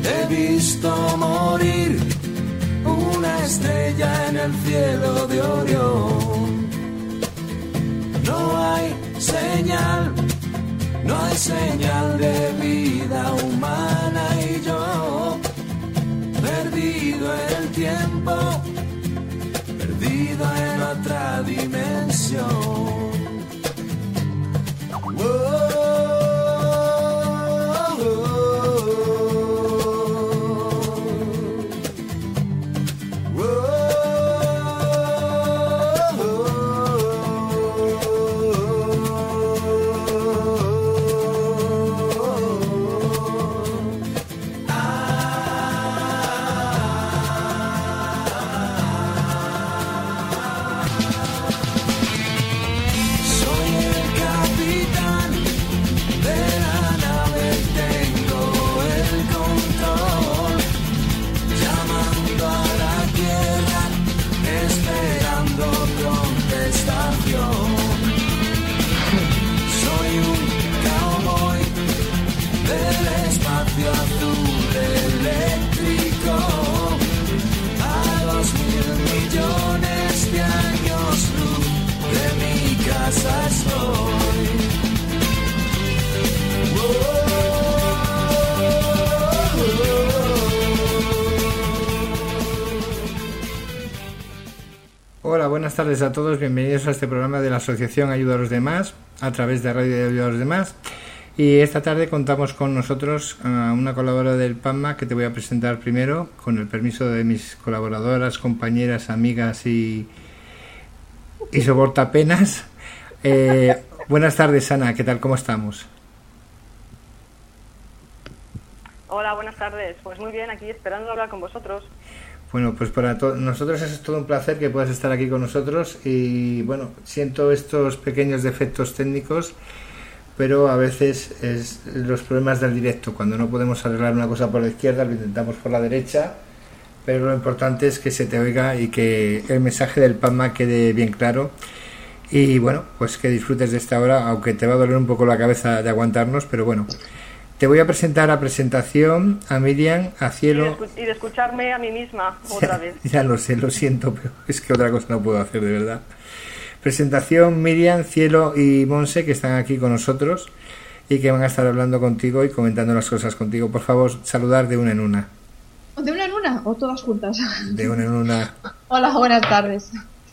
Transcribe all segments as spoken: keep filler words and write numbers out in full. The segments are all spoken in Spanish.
he visto morir una estrella en el cielo de Orión. No hay señal, no hay señal de vida humana y yo, perdido en el tiempo, perdido en otra dimensión. Hola, buenas tardes a todos, bienvenidos a este programa de la Asociación Ayuda a los Demás, a través de Radio de Ayuda a los Demás. Y esta tarde contamos con nosotros a una colaboradora del PAMA que te voy a presentar primero, con el permiso de mis colaboradoras, compañeras, amigas y, y soportapenas. Eh, buenas tardes, Ana, ¿qué tal? ¿Cómo estamos? Hola, buenas tardes. Pues muy bien, aquí esperando hablar con vosotros. Bueno, pues para to- nosotros es todo un placer que puedas estar aquí con nosotros y bueno, siento estos pequeños defectos técnicos, pero a veces es los problemas del directo, cuando no podemos arreglar una cosa por la izquierda, lo intentamos por la derecha, pero lo importante es que se te oiga y que el mensaje del PAMA quede bien claro y bueno, pues que disfrutes de esta hora, aunque te va a doler un poco la cabeza de aguantarnos, pero bueno. Te voy a presentar a presentación a Miriam, a Cielo... Y de, escu- y de escucharme a mí misma otra vez. Ya lo sé, lo siento, pero es que otra cosa no puedo hacer, de verdad. Presentación, Miriam, Cielo y Monse, que están aquí con nosotros y que van a estar hablando contigo y comentando las cosas contigo. Por favor, saludar de una en una. ¿De una en una o todas juntas? De una en una. Hola, buenas tardes.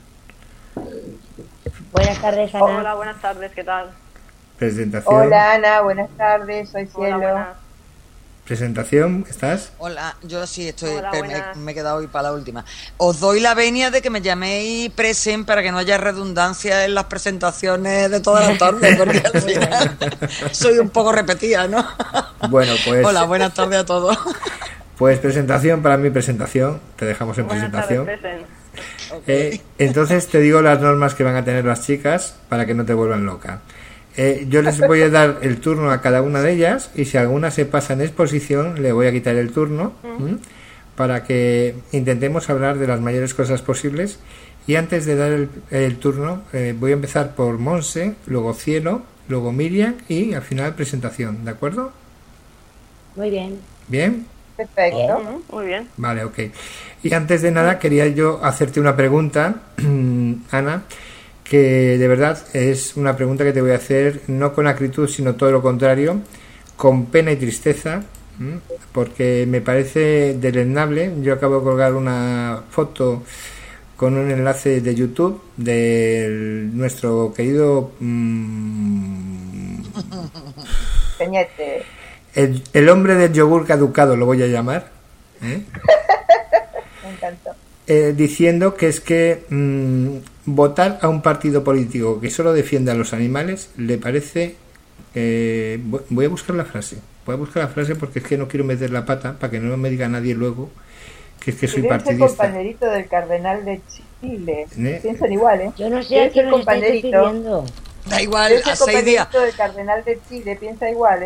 Buenas tardes, Ana. Hola, buenas tardes, ¿qué tal? Presentación. Hola, Ana, buenas tardes, soy Cielo. Hola, buenas. Presentación, ¿estás? Hola, yo sí estoy, Hola, pero me, buenas. me he quedado hoy para la última. Os doy la venia de que me llaméis presen para que no haya redundancia en las presentaciones de todas las tardes, porque al final soy un poco repetida, ¿no? Bueno, pues... Hola, buenas tardes a todos. Pues presentación, para mi presentación, te dejamos en Buenas presentación. tardes, Presen. Eh, entonces te digo las normas que van a tener las chicas para que no te vuelvan loca. Eh, yo les voy a dar el turno a cada una de ellas y si alguna se pasa en exposición le voy a quitar el turno ¿m? para que intentemos hablar de las mayores cosas posibles. Y antes de dar el, el turno eh, voy a empezar por Monse, luego Cielo, luego Miriam y al final presentación, ¿de acuerdo? Muy bien. ¿Bien? Perfecto. Ujú, muy bien. Vale, ok. Y antes de nada quería yo hacerte una pregunta, Ana, que de verdad es una pregunta que te voy a hacer no con acritud, sino todo lo contrario, con pena y tristeza, ¿m? porque me parece deleznable. Yo acabo de colgar una foto con un enlace de YouTube de nuestro querido mmm, Peñete. el, el hombre del yogur caducado, lo voy a llamar, ¿eh? Me encantó. Eh, diciendo que es que mmm, votar a un partido político que solo defiende a los animales le parece... Eh, voy a buscar la frase. Voy a buscar la frase porque es que no quiero meter la pata para que no me diga nadie luego que es que soy Debe ser partidista. compañerito del cardenal de Chile. ¿Eh? Piensan igual, ¿eh? Yo no sé Debe a quién ser me estáis compañerito. refiriendo. Da igual, Debe ser a seis días. compañerito del cardenal de Chile. Piensa igual, ¿eh?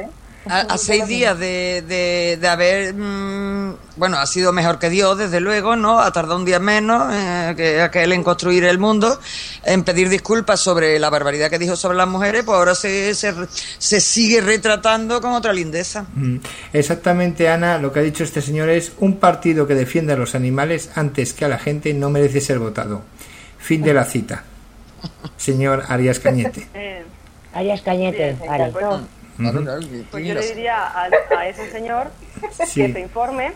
A, a seis días de, de, de haber, mmm, bueno, ha sido mejor que Dios, desde luego, ¿no? Ha tardado un día menos eh, que aquel en construir el mundo, en pedir disculpas sobre la barbaridad que dijo sobre las mujeres, pues ahora se, se, se sigue retratando con otra lindeza. Mm. Exactamente, Ana, lo que ha dicho este señor es: un partido que defiende a los animales antes que a la gente no merece ser votado. Fin de la cita. Señor Arias Cañete. Eh, Arias Cañete, bien, Ari. pues, Claro, claro, que- pues yo le diría a, a ese señor Sí. que se informe,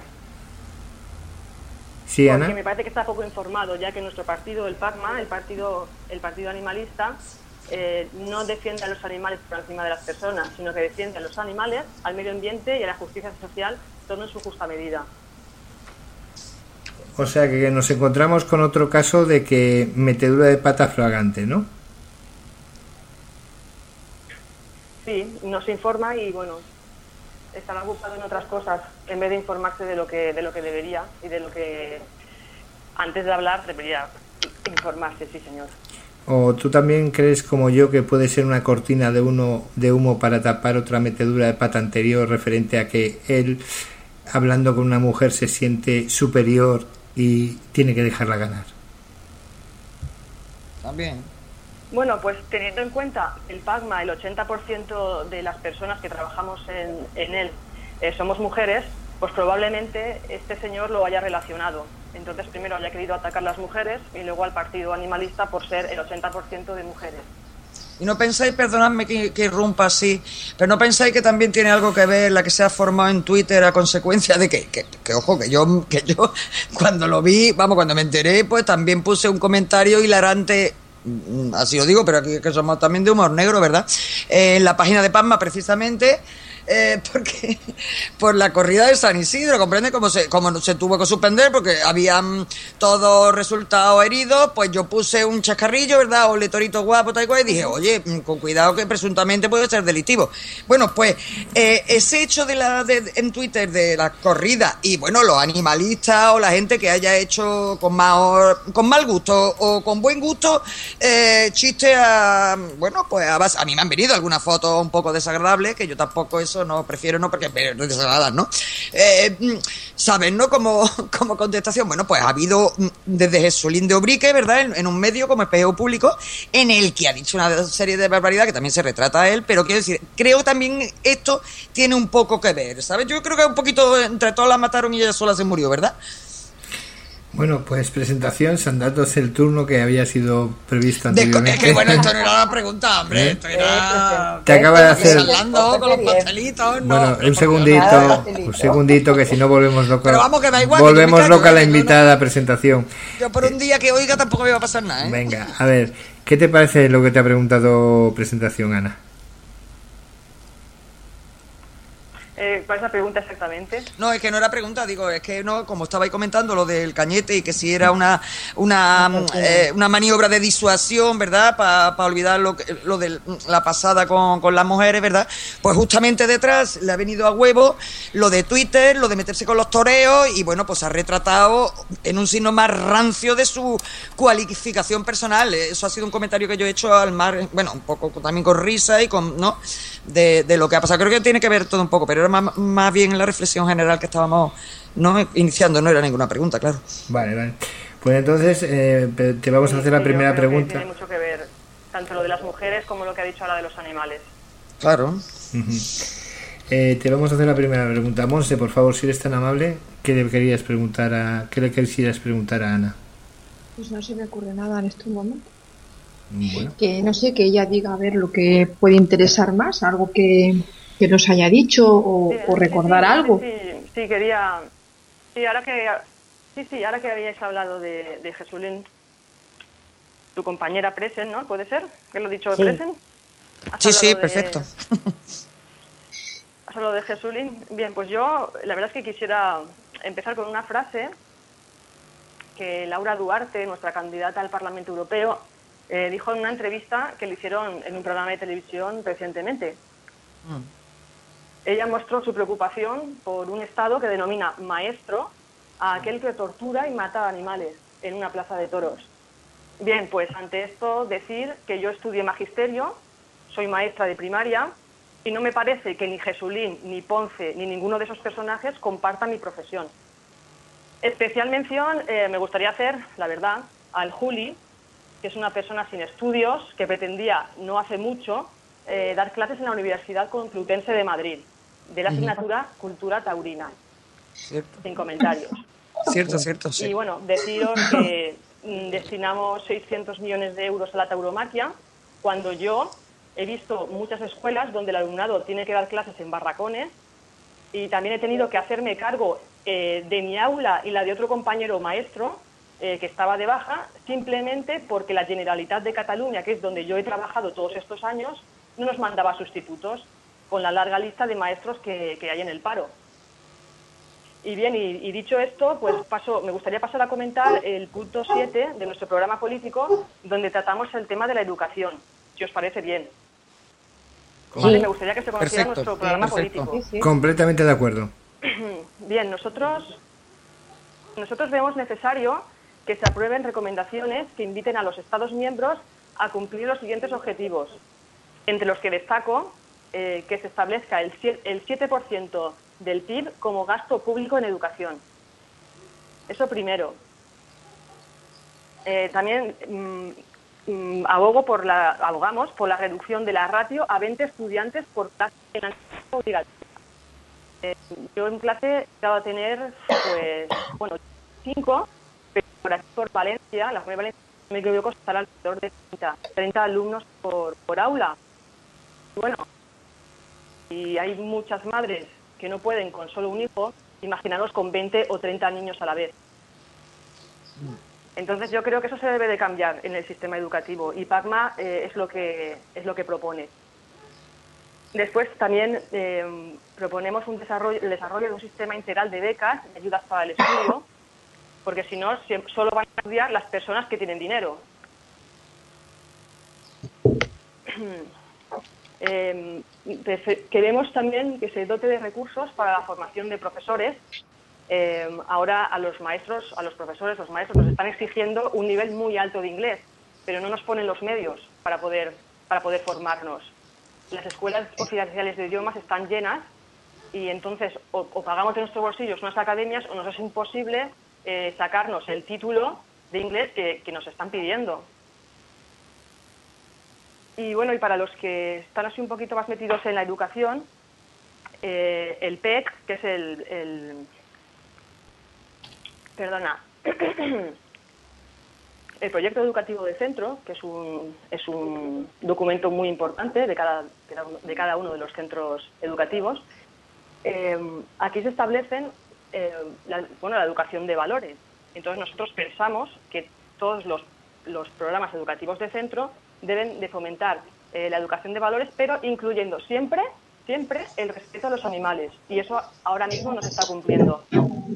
Sí, porque Ana. me parece que está poco informado, ya que nuestro partido, el PACMA, el partido, el partido animalista, eh, no defiende a los animales por encima de las personas, sino que defiende a los animales, al medio ambiente y a la justicia social, todo en su justa medida. O sea que nos encontramos con otro caso de que metedura de pata flagrante, ¿no? Sí, nos informa y bueno, estará ocupado en otras cosas en vez de informarse de lo que de lo que debería y de lo que antes de hablar debería informarse, sí señor. ¿O tú también crees, como yo, que puede ser una cortina de uno de humo para tapar otra metedura de pata anterior referente a que él, hablando con una mujer, se siente superior y tiene que dejarla ganar? También. Bueno, pues teniendo en cuenta el PACMA, el ochenta por ciento de las personas que trabajamos en, en él eh, somos mujeres, pues probablemente este señor lo haya relacionado. Entonces primero haya querido atacar a las mujeres y luego al partido animalista por ser el ochenta por ciento de mujeres. Y no pensáis, perdonadme que, que irrumpa así, pero no pensáis que también tiene algo que ver la que se ha formado en Twitter a consecuencia de que, que, que ojo, que yo, que yo cuando lo vi, vamos, cuando me enteré, pues también puse un comentario hilarante, así lo digo, pero aquí que somos también de humor negro, ¿verdad? Eh, en la página de Pasma, precisamente, eh, porque por la corrida de San Isidro, comprende cómo se, cómo se tuvo que suspender porque habían todos resultados heridos, pues yo puse un chascarrillo, ¿verdad? Ole torito guapo, tal cual, y dije, oye, con cuidado que presuntamente puede ser delictivo. Bueno, pues eh, ese hecho de la de, en Twitter de la corrida y bueno, los animalistas o la gente que haya hecho con más con mal gusto o con buen gusto eh, chiste a, bueno, pues a, base- a mí me han venido algunas fotos un poco desagradables que yo tampoco eso no prefiero, no porque me desagradan, ¿no? Eh, ¿Saben, no? Como, como contestación, bueno, pues ha habido mm, desde Jesulín de Obrique, ¿verdad? En, en un medio como Espejo Público, en el que ha dicho una serie de barbaridades que también se retrata a él, pero quiero decir, creo que también esto tiene un poco que ver, ¿sabes? Yo creo que un poquito entre todas la mataron y ella sola se murió, ¿verdad? Bueno, pues presentación, Sandatos, el turno que había sido previsto De, anteriormente. es que bueno, esto no era una pregunta, hombre, ¿Eh? esto era... Te acaba de hacer... Hablando con los pastelitos, ¿no? Bueno, un segundito, un segundito, que si no volvemos loca, Pero vamos, que da igual, que volvemos yo me callo, loca la ¿eh? Yo no- invitada a presentación. Yo por un día que oiga tampoco me va a pasar nada, ¿eh? Venga, a ver, ¿qué te parece lo que te ha preguntado presentación, Ana? Eh, ¿Cuál es la pregunta exactamente? No, es que no era pregunta, digo, es que no, como estabais comentando lo del Cañete y que si era una una, mm, eh, una maniobra de disuasión, ¿verdad? Para olvidar lo, que- lo de la pasada con, con las mujeres, ¿verdad? Pues justamente detrás le ha venido a huevo lo de Twitter, lo de meterse con los toreos y bueno, pues ha retratado en un signo más rancio de su cualificación personal. Eso ha sido un comentario que yo he hecho al mar, bueno, un poco también con risa y con, ¿no? De, de lo que ha pasado. Creo que tiene que ver todo un poco, pero era más, más bien la reflexión general que estábamos no iniciando, no era ninguna pregunta, claro. Vale, vale. Pues entonces eh, pe- te vamos a hacer la Sí, yo primera creo que pregunta. tiene mucho que ver tanto lo de las mujeres como lo que ha dicho ahora de los animales. Claro. Ujú. Eh, te vamos a hacer la primera pregunta. Monse, por favor, si eres tan amable, ¿qué le querías preguntar a, qué le quisieras preguntar a Ana? Pues no se me ocurre nada en este momento. Bueno, Que no sé, que ella diga a ver lo que puede interesar más, algo que, que nos haya dicho o, Sí, o sí, recordar sí, sí, algo. Sí, sí, quería. Sí, ahora que. Sí, sí, ahora que habíais hablado de, de Jesulín, tu compañera Presen, ¿no? ¿Puede ser? ¿Que lo he dicho Sí. Presen? ¿Has Sí, hablado sí, de- perfecto. ¿Has hablado de Jesulín? Bien, pues yo, la verdad es que quisiera empezar con una frase que Laura Duarte, nuestra candidata al Parlamento Europeo, eh, dijo en una entrevista que le hicieron en un programa de televisión recientemente. Ella mostró su preocupación por un Estado que denomina maestro a aquel que tortura y mata animales en una plaza de toros. Bien, pues ante esto decir que yo estudié magisterio, soy maestra de primaria Y no me parece que ni Jesulín, ni Ponce, ni ninguno de esos personajes compartan mi profesión. Especial mención eh, me gustaría hacer, la verdad, al Juli, que es una persona sin estudios, que pretendía no hace mucho eh, dar clases en la Universidad Complutense de Madrid, de la asignatura Cultura Taurina. Cierto. Sin comentarios. Cierto, cierto, sí. Y bueno, deciros que mm, destinamos seiscientos millones de euros a la tauromaquia, cuando yo he visto muchas escuelas donde el alumnado tiene que dar clases en barracones, y también he tenido que hacerme cargo eh, de mi aula y la de otro compañero maestro eh, que estaba de baja, simplemente porque la Generalitat de Cataluña, que es donde yo he trabajado todos estos años, no nos mandaba sustitutos, con la larga lista de maestros que, que hay en el paro. Y bien, y, y dicho esto, pues paso, me gustaría pasar a comentar el punto siete de nuestro programa político, donde tratamos el tema de la educación, si os parece bien. Sí. Vale, me gustaría que se conociera Perfecto, nuestro programa perfecto. político. Sí, sí. Completamente de acuerdo. Bien, nosotros, nosotros vemos necesario que se aprueben recomendaciones que inviten a los Estados miembros a cumplir los siguientes objetivos, entre los que destaco eh, que se establezca el siete por ciento del P I B como gasto público en educación. Eso primero. Eh, también mmm, mmm, abogo por la, abogamos por la reducción de la ratio a veinte estudiantes por clase en la obligatoria. Eh, yo en clase he llegado a tener, pues, bueno, cinco, pero por aquí por Valencia, la Comunidad de Valencia, me equivoco, estará alrededor de treinta, treinta alumnos por, por aula. Bueno, y hay muchas madres que no pueden con solo un hijo, imaginaros con veinte o treinta niños a la vez. Entonces yo creo que eso se debe de cambiar en el sistema educativo, y PACMA eh, es lo que es lo que propone. Después también eh, proponemos un desarrollo, el desarrollo de un sistema integral de becas y ayudas para el estudio, porque si no, solo van a estudiar las personas que tienen dinero. Eh, queremos también que se dote de recursos para la formación de profesores. Eh, ahora a los maestros, a los profesores, los maestros nos están exigiendo un nivel muy alto de inglés, pero no nos ponen los medios para poder, para poder formarnos. Las escuelas oficiales de idiomas están llenas y entonces o, o pagamos de nuestros bolsillos unas academias o nos es imposible eh, sacarnos el título de inglés que, que nos están pidiendo. Y bueno, y para los que están así un poquito más metidos en la educación, eh, el P E C, que es el... el perdona... el proyecto educativo de centro, que es un, es un documento muy importante de cada, de cada uno de los centros educativos, eh, aquí se establecen eh, la, bueno, la educación de valores. Entonces nosotros pensamos que todos los, los programas educativos de centro deben de fomentar eh, la educación de valores, pero incluyendo siempre, siempre el respeto a los animales. Y eso ahora mismo no se está cumpliendo.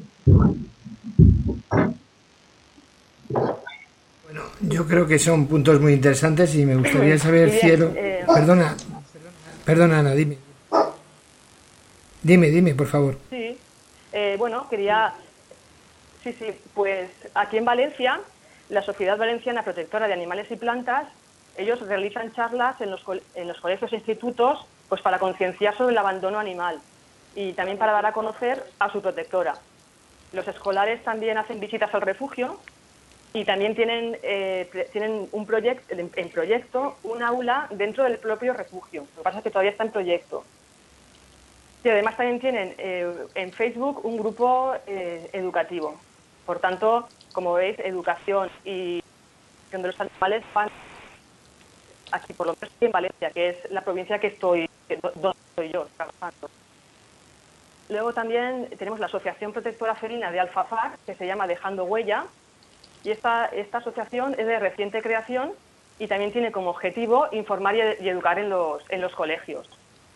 Bueno, yo creo que son puntos muy interesantes y me gustaría saber, Bien, Cielo... eh, Perdona, perdona, Ana, dime. Dime, dime, por favor. Sí, eh, bueno, quería... Sí, sí, pues aquí en Valencia, la Sociedad Valenciana Protectora de Animales y Plantas, ellos realizan charlas en los, en los colegios e institutos pues para concienciar sobre el abandono animal y también para dar a conocer a su protectora. Los escolares también hacen visitas al refugio y también tienen, eh, tienen un proyecto, en, en proyecto un aula dentro del propio refugio. Lo que pasa es que todavía está en proyecto. Y además también tienen eh, en Facebook un grupo eh, educativo. Por tanto, como veis, educación y de los animales van aquí, por lo menos en Valencia, que es la provincia que estoy, que, donde estoy yo trabajando. Luego también tenemos la Asociación Protectora Felina de Alfafar, que se llama Dejando Huella, y esta, esta asociación es de reciente creación y también tiene como objetivo informar y, y educar en los, en los colegios.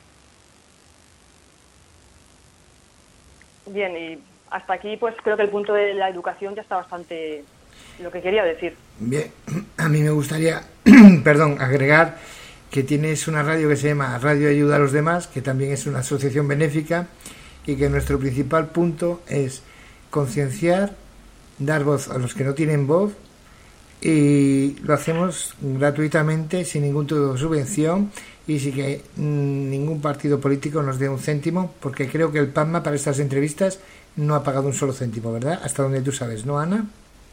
Bien, y hasta aquí pues creo que el punto de la educación ya está bastante lo que quería decir. Bien, a mí me gustaría, perdón, agregar que tienes una radio que se llama Radio Ayuda a los Demás, que también es una asociación benéfica y que nuestro principal punto es concienciar, dar voz a los que no tienen voz, y lo hacemos gratuitamente, sin ningún tipo de subvención, y sí que mmm, ningún partido político nos dé un céntimo, porque creo que el PACMA para estas entrevistas no ha pagado un solo céntimo, ¿verdad? Hasta donde tú sabes, ¿no, Ana?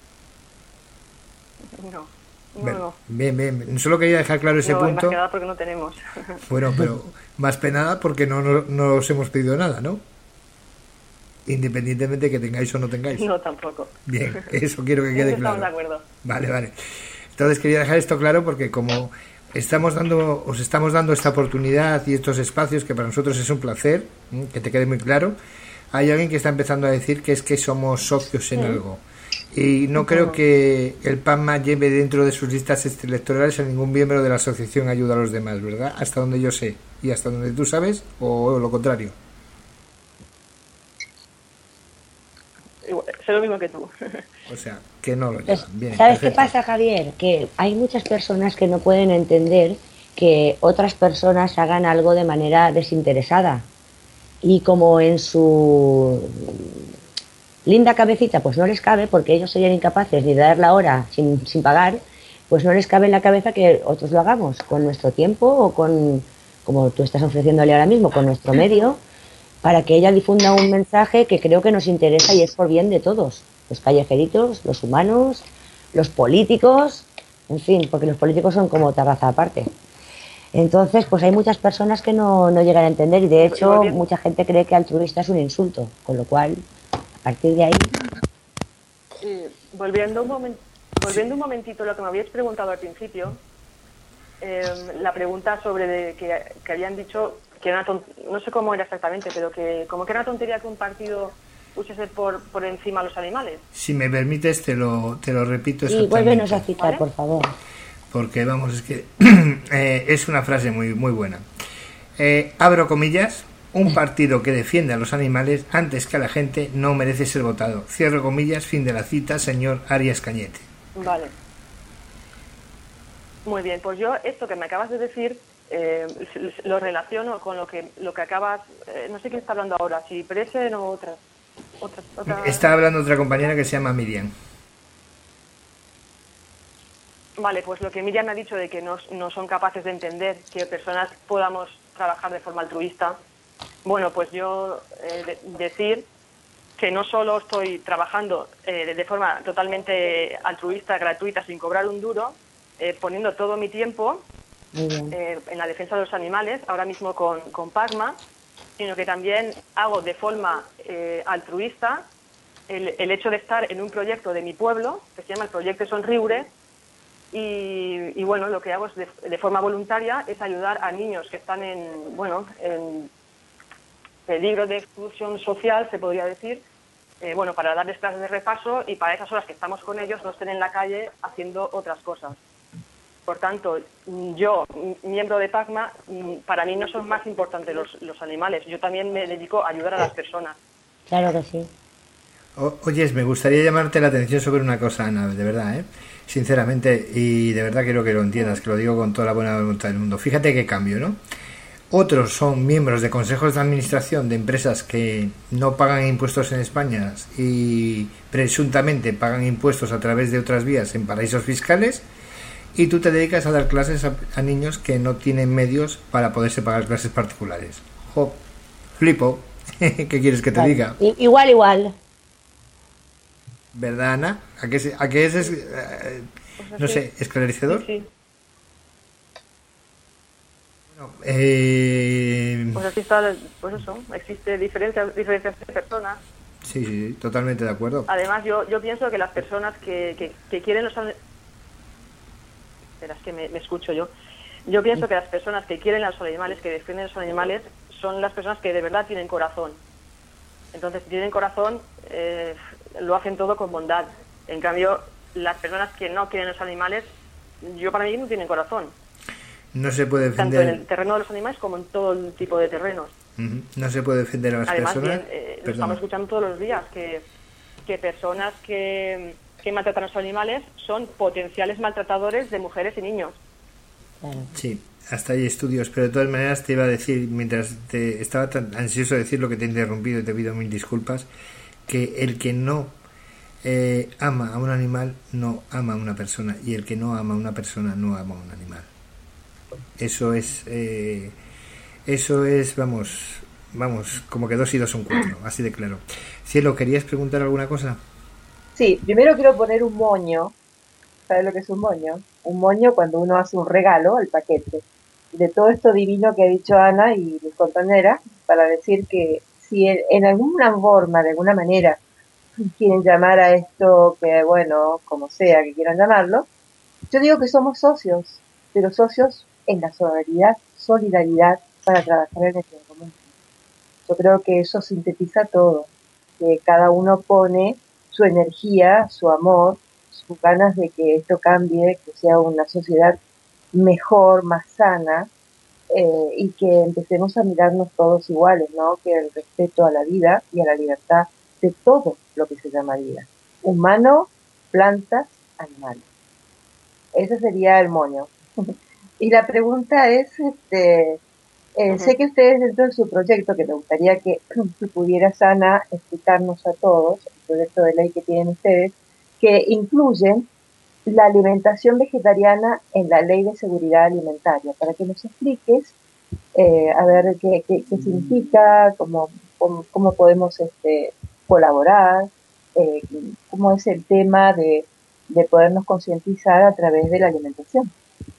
No, no, Bueno, no. bien, bien. Solo quería dejar claro ese No, punto. más que nada porque no tenemos. Bueno, pero más penada porque no, no, no os hemos pedido nada, ¿no? Independientemente de que tengáis o no tengáis. No, tampoco. Bien, eso quiero que quede claro. Estamos de acuerdo. Vale, vale. Entonces quería dejar esto claro porque como estamos dando, os estamos dando esta oportunidad y estos espacios que para nosotros es un placer, ¿eh? Que te quede muy claro, hay alguien que está empezando a decir que es que somos socios en sí. algo. Y no creo que el PACMA lleve dentro de sus listas electorales a ningún miembro de la asociación Ayuda a los Demás, ¿verdad? Hasta donde yo sé. ¿Y hasta donde tú sabes? ¿O lo contrario? Sé lo mismo que tú. O sea, que no lo llevan. Bien, ¿sabes perfecto. qué pasa, Javier? Que hay muchas personas que no pueden entender que otras personas hagan algo de manera desinteresada. Y como en su linda cabecita pues no les cabe, porque ellos serían incapaces de dar la hora sin, sin pagar, pues no les cabe en la cabeza que otros lo hagamos con nuestro tiempo o con, como tú estás ofreciéndole ahora mismo, con nuestro medio, para que ella difunda un mensaje que creo que nos interesa y es por bien de todos, los callejeritos, los humanos, los políticos, en fin, porque los políticos son como otra raza aparte. Entonces, pues hay muchas personas que no, no llegan a entender y de hecho mucha gente cree que altruista es un insulto, con lo cual, a partir de ahí... Eh, volviendo, un moment, volviendo un momentito a lo que me habíais preguntado al principio, eh, la pregunta sobre de, que, que habían dicho que era una tont- no sé cómo era exactamente, pero que como que era una tontería que un partido pusiese por, por encima a los animales. Si me permites, te lo, te lo repito Y exactamente. vuélvenos a citar, ¿Vale? por favor. Porque vamos, es que eh, es una frase muy, muy buena. Eh, abro comillas, un partido que defiende a los animales antes que a la gente no merece ser votado. Cierro comillas, fin de la cita, señor Arias Cañete. Vale. Muy bien, pues yo esto que me acabas de decir eh, lo relaciono con lo que lo que acabas, eh, no sé quién está hablando ahora, si Presen o otra. otra, otra... Está hablando otra compañera que se llama Miriam. Vale, pues lo que Miriam me ha dicho de que no, no son capaces de entender que personas podamos trabajar de forma altruista. Bueno, pues yo eh, de, decir que no solo estoy trabajando eh, de, de forma totalmente altruista, gratuita, sin cobrar un duro, eh, poniendo todo mi tiempo eh, en la defensa de los animales, ahora mismo con, con PACMA, sino que también hago de forma eh, altruista el, el hecho de estar en un proyecto de mi pueblo, que se llama el Proyecto Sonriure. Y, y bueno, lo que hago es de, de forma voluntaria es ayudar a niños que están en, bueno, en peligro de exclusión social, se podría decir, eh, bueno, para darles clases de repaso y para esas horas que estamos con ellos no estén en la calle haciendo otras cosas. Por tanto, yo, miembro de PACMA, para mí no son más importantes los, los animales. Yo también me dedico a ayudar a las personas. Claro que sí. O, oyes, me gustaría llamarte la atención sobre una cosa, Ana, de verdad, ¿eh? Sinceramente, y de verdad quiero que lo entiendas, que lo digo con toda la buena voluntad del mundo. Fíjate qué cambio, ¿no? Otros son miembros de consejos de administración de empresas que no pagan impuestos en España y presuntamente pagan impuestos a través de otras vías en paraísos fiscales, y tú te dedicas a dar clases a, a niños que no tienen medios para poderse pagar clases particulares. Jo, flipo. ¿Qué quieres que te Vale. diga? I- igual, igual. ¿Verdad, Ana? ¿A qué, se, a qué es, es eh, no sé, esclarecedor? Sí, sí. Bueno, eh, Pues así está, pues eso, existe diferencias, diferencias de personas. sí, sí, totalmente de acuerdo. Además, yo, yo pienso que las personas que, que, que quieren los animales... Espera, es que me, me escucho yo. Yo pienso que las personas que quieren a los animales, que defienden a los animales, son las personas que de verdad tienen corazón. Entonces, si tienen corazón, eh, lo hacen todo con bondad. En cambio, las personas que no quieren los animales, yo para mí no tienen corazón. No se puede Tanto defender. en el terreno de los animales como en todo el tipo de terrenos. Ujú, no se puede defender a las Además, personas. bien, eh, lo Perdona. estamos escuchando todos los días, que, que personas que, que maltratan a los animales son potenciales maltratadores de mujeres y niños. Claro. Sí, hasta hay estudios, pero de todas maneras te iba a decir, mientras te estaba tan ansioso de decir lo que te he interrumpido y te pido mil disculpas, que el que no eh, ama a un animal no ama a una persona, y el que no ama a una persona no ama a un animal. Eso es, eh, eso es, vamos, vamos, como que dos y dos son cuatro, así de claro. Cielo, ¿querías preguntar alguna cosa? Sí, primero quiero poner un moño. ¿Sabes lo que es un moño? Un moño cuando uno hace un regalo al paquete. De todo esto divino que ha dicho Ana y mis compañeras, para decir que si en, en alguna forma, de alguna manera, quieren llamar a esto, que bueno, como sea que quieran llamarlo, yo digo que somos socios, pero socios en la solidaridad, solidaridad para trabajar en el bien común. Yo creo que eso sintetiza todo, que cada uno pone su energía, su amor, sus ganas de que esto cambie, que sea una sociedad mejor, más sana, eh, y que empecemos a mirarnos todos iguales, ¿no? Que el respeto a la vida y a la libertad de todo lo que se llama vida. Humano, plantas, animales. Ese sería el moño. Y la pregunta es, este, eh, Ujú. sé que ustedes dentro de su proyecto, que me gustaría que si pudieras, Ana, explicarnos a todos, el proyecto de ley que tienen ustedes, que incluyen la alimentación vegetariana en la ley de seguridad alimentaria, para que nos expliques, eh, a ver qué, qué, qué significa, cómo, cómo, cómo podemos este, colaborar, eh, cómo es el tema de, de podernos concientizar a través de la alimentación.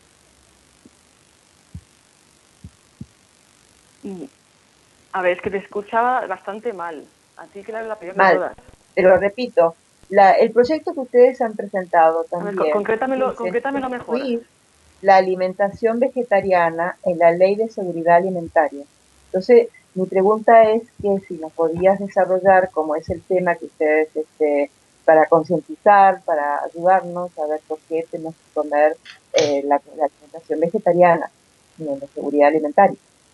Mm, A ver, es que te escuchaba bastante mal. Así que era la peor de Mal, todas. te lo repito, la, el proyecto que ustedes han presentado A ver, co- también concrétamelo, dice concrétamelo mejor. incluir la alimentación vegetariana en la ley de seguridad alimentaria. Entonces, mi pregunta es que si nos podías desarrollar cómo es el tema que ustedes, este, para concientizar, para ayudarnos a ver por qué tenemos que comer eh, la, la alimentación vegetariana en la seguridad alimentaria.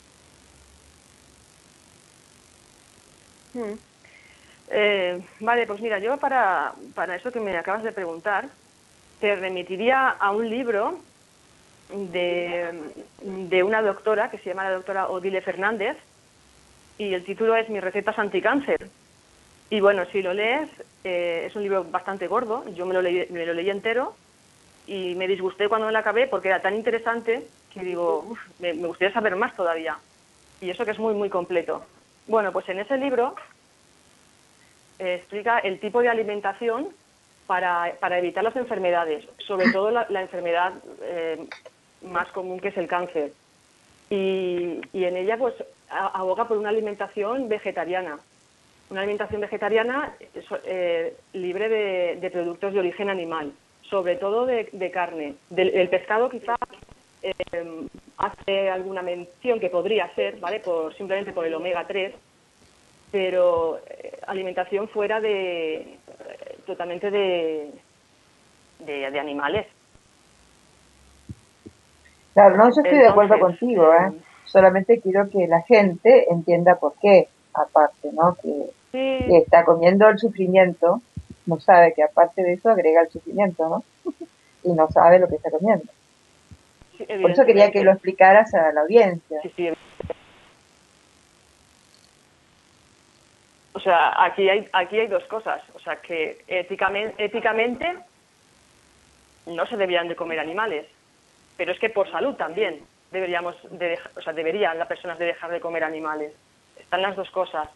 Mm. Eh, vale, pues mira, yo para, para eso que me acabas de preguntar, te remitiría a un libro de, de una doctora que se llama la doctora Odile Fernández y el título es Mis recetas anticáncer. Y bueno, si lo lees, eh, es un libro bastante gordo, yo me lo, leí, me lo leí entero y me disgusté cuando me lo acabé porque era tan interesante que digo, uf, me, me gustaría saber más todavía. Y eso que es muy, muy completo. Bueno, pues en ese libro eh, explica el tipo de alimentación para, para evitar las enfermedades, sobre todo la, la enfermedad eh, más común que es el cáncer. Y, y en ella pues a- aboga por una alimentación vegetariana, una alimentación vegetariana eh, libre de, de productos de origen animal, sobre todo de, de carne. Del, el pescado quizás eh, hace alguna mención que podría ser, ¿vale? Por, simplemente por el omega tres, pero eh, alimentación fuera de eh, totalmente de, de, de animales. Claro, no, yo estoy de acuerdo Entonces, contigo, ¿eh? eh, Solamente quiero que la gente entienda por qué, aparte, ¿no? Que, que sí, está comiendo el sufrimiento, no sabe que aparte de eso agrega el sufrimiento, ¿no? Y no sabe lo que está comiendo. sí, Por eso quería que lo evidentemente, explicaras a la audiencia. sí, sí. O sea, aquí hay aquí hay dos cosas. O sea, que éticamente, éticamente no se deberían de comer animales, pero es que por salud también deberíamos de dejar, o sea, deberían las personas de dejar de comer animales. Están las dos cosas.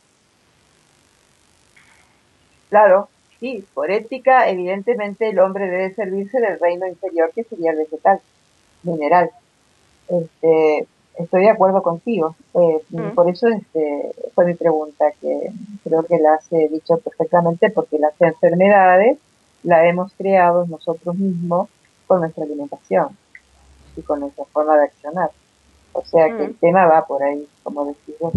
Claro, sí, por ética, evidentemente el hombre debe servirse del reino inferior que sería el vegetal, mineral. Este, estoy de acuerdo contigo. Eh, Mm. por eso este, fue mi pregunta, que creo que la has eh, dicho perfectamente, porque las enfermedades las hemos creado nosotros mismos con nuestra alimentación y con nuestra forma de accionar. O sea que Mm. el tema va por ahí, como decís vos.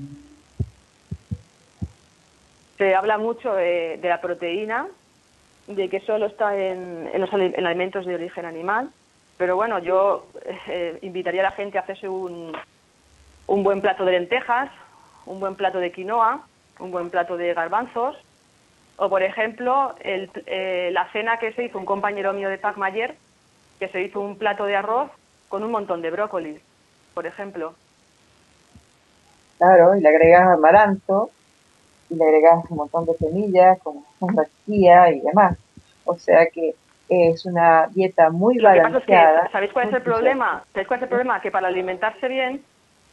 Se habla mucho de, de la proteína, de que solo está en, en los ali- en alimentos de origen animal, pero bueno, yo eh, invitaría a la gente a hacerse un, un buen plato de lentejas, un buen plato de quinoa, un buen plato de garbanzos, o por ejemplo, el, eh, la cena que se hizo un compañero mío de Pacma ayer, que se hizo un plato de arroz con un montón de brócoli, por ejemplo. Claro, y le agregas amaranto, y le agregas un montón de semillas, como mantequilla y demás. O sea que es una dieta muy Lo que pasa es que, balanceada. ¿sabéis cuál es el problema? ¿Sabéis cuál es el problema? Que para alimentarse bien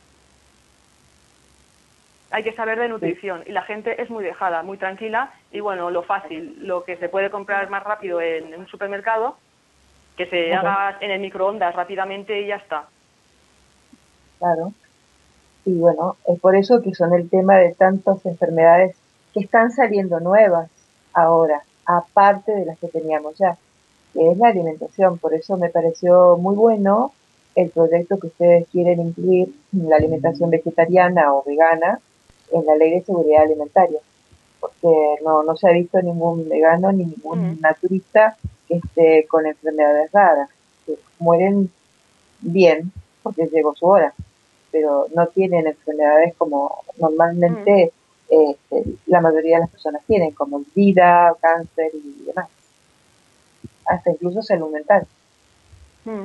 hay que saber de nutrición y la gente es muy dejada, muy tranquila y bueno, lo fácil, lo que se puede comprar más rápido en un supermercado, que se Ajá. haga en el microondas rápidamente y ya está. Claro. Y bueno, es por eso que son el tema de tantas enfermedades que están saliendo nuevas ahora, aparte de las que teníamos ya, que es la alimentación. Por eso me pareció muy bueno el proyecto que ustedes quieren incluir, la alimentación vegetariana o vegana, en la ley de seguridad alimentaria, porque no, no se ha visto ningún vegano ni ningún Mm. naturista que esté con enfermedades raras, que mueren bien porque llegó su hora, pero no tienen enfermedades como normalmente eh, eh, la mayoría de las personas tienen, como el SIDA, cáncer y demás, hasta incluso salud mental. Mm.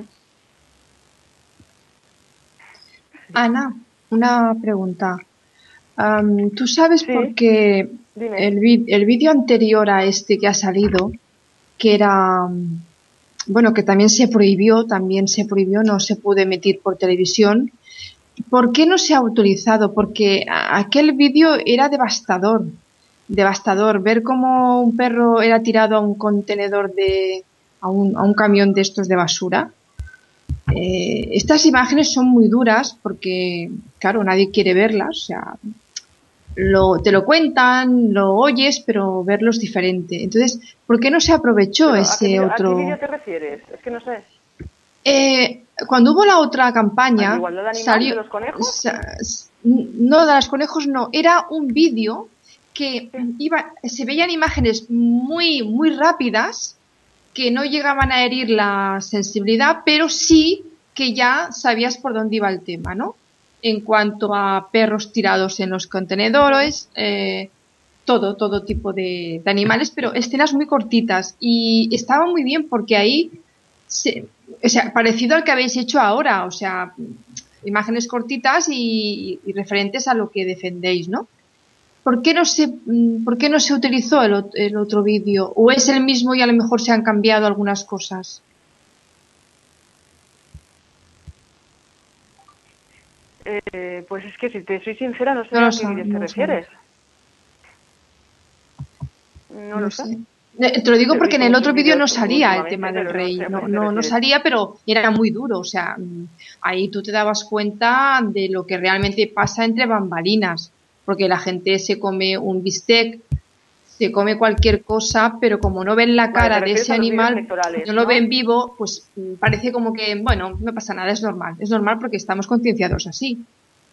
Ana, una pregunta. Am, ¿tú sabes Sí. por qué Dime. el, vi- el vídeo anterior a este que ha salido, que era, mm, bueno, que también se prohibió, también se prohibió, no se pudo emitir por televisión, ¿por qué no se ha autorizado? Porque a- aquel vídeo era devastador, devastador. Ver cómo un perro era tirado a un contenedor de, a un, a un camión de estos de basura. Eh, estas imágenes son muy duras porque, claro, nadie quiere verlas, o sea, lo, te lo cuentan, lo oyes, pero verlo es diferente. Entonces, ¿por qué no se aprovechó Pero, ¿a qué ese vídeo- ¿A qué otro? vídeo te refieres? Es que no sé. Eh, cuando hubo la otra ¿A campaña, la igualdad animal salió, de los conejos? sa- s- no, de los conejos no, era un vídeo que iba, se veían imágenes muy, muy rápidas que no llegaban a herir la sensibilidad, pero sí que ya sabías por dónde iba el tema, ¿no? En cuanto a perros tirados en los contenedores, eh, todo, todo tipo de, de animales, pero escenas muy cortitas y estaba muy bien porque ahí, se, o sea, parecido al que habéis hecho ahora, o sea, imágenes cortitas y, y referentes a lo que defendéis, ¿no? ¿Por qué no se, mm, ¿por qué no se utilizó el, ot- el otro vídeo? ¿O es el mismo y a lo mejor se han cambiado algunas cosas? Eh, pues es que si te soy sincera, no sé No lo a qué sé, vídeo te no lo refieres. No, lo sé. Eh, Te lo digo He porque en visto el muchos otro vídeo no vídeos salía el últimamente, tema del pero no rey, sé a no, qué te no, no refieres. salía, pero era muy duro, o sea, mm, ahí tú te dabas cuenta de lo que realmente pasa entre bambalinas, porque la gente se come un bistec, se come cualquier cosa, pero como no ven la Vale, cara te de refieres ese a los vídeos animal, electorales, no lo ¿no? ven vivo, pues mm, parece como que, bueno, no pasa nada, es normal, es normal porque estamos concienciados así.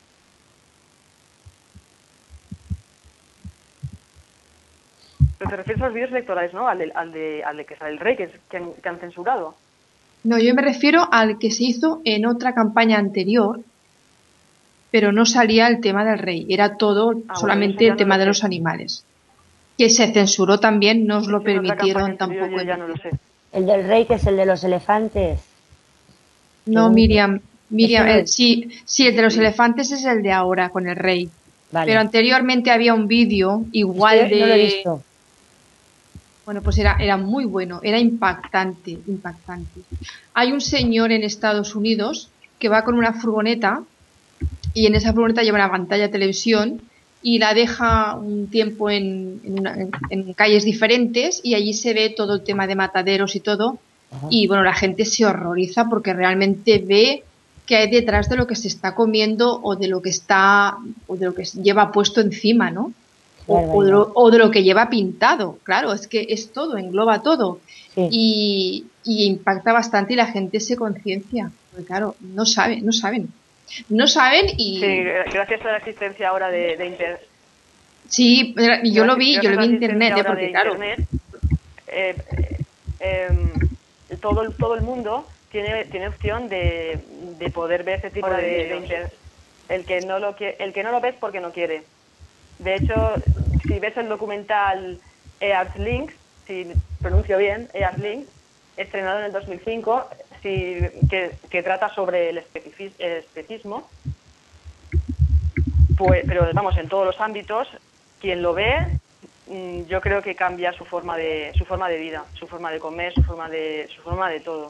Pero te refieres a los vídeos electorales, ¿no? Al de, al de, al de que sale el rey, que, es- que, han, que han censurado. No, yo me refiero al que se hizo en otra campaña anterior, pero no salía el tema del rey, era todo Ah, solamente bueno, eso ya el no tema lo de sé. los animales. Que se censuró también, no os lo Es que en otra campaña permitieron anterior tampoco yo ya no emitir. lo sé. El del rey, que es el de los elefantes. No, Según- Miriam, Miriam, Ese no eh, es- sí, sí, el de los elefantes es el de ahora, con el rey. Vale. Pero anteriormente había un vídeo Este igual de... no lo he visto. Bueno, pues era, era muy bueno, era impactante, impactante. Hay un señor en Estados Unidos que va con una furgoneta y en esa furgoneta lleva una pantalla de televisión y la deja un tiempo en, en, una- en- en calles diferentes y allí se ve todo el tema de mataderos y todo. Ajá. Y bueno, la gente se horroriza porque realmente ve que hay detrás de lo que se está comiendo o de lo que está o de lo que lleva puesto encima, ¿no? Qué O, o de barbaridad. lo, o de lo que lleva pintado, claro, es que es todo, engloba todo. Sí. Y, y impacta bastante y la gente se conciencia, porque claro, no saben, no saben. No saben y Sí, gracias a la existencia ahora de, de Internet. sí, era- yo lo vi, yo lo vi en internet, ¿eh? ahora Porque de claro, Internet, eh, eh, em, todo, el- todo el mundo tiene, tiene opción de, de poder ver ese tipo de, de inter- el que no lo que, el que no lo ve es porque no quiere. De hecho, si ves el documental Earthlings, si pronuncio bien, Earthlings, estrenado en el dos mil cinco, si, que, que trata sobre el especifi- el especismo, pues, pero vamos, en todos los ámbitos, quien lo ve mm, yo creo que cambia su forma de su forma de vida, su forma de comer, su forma de su forma de todo.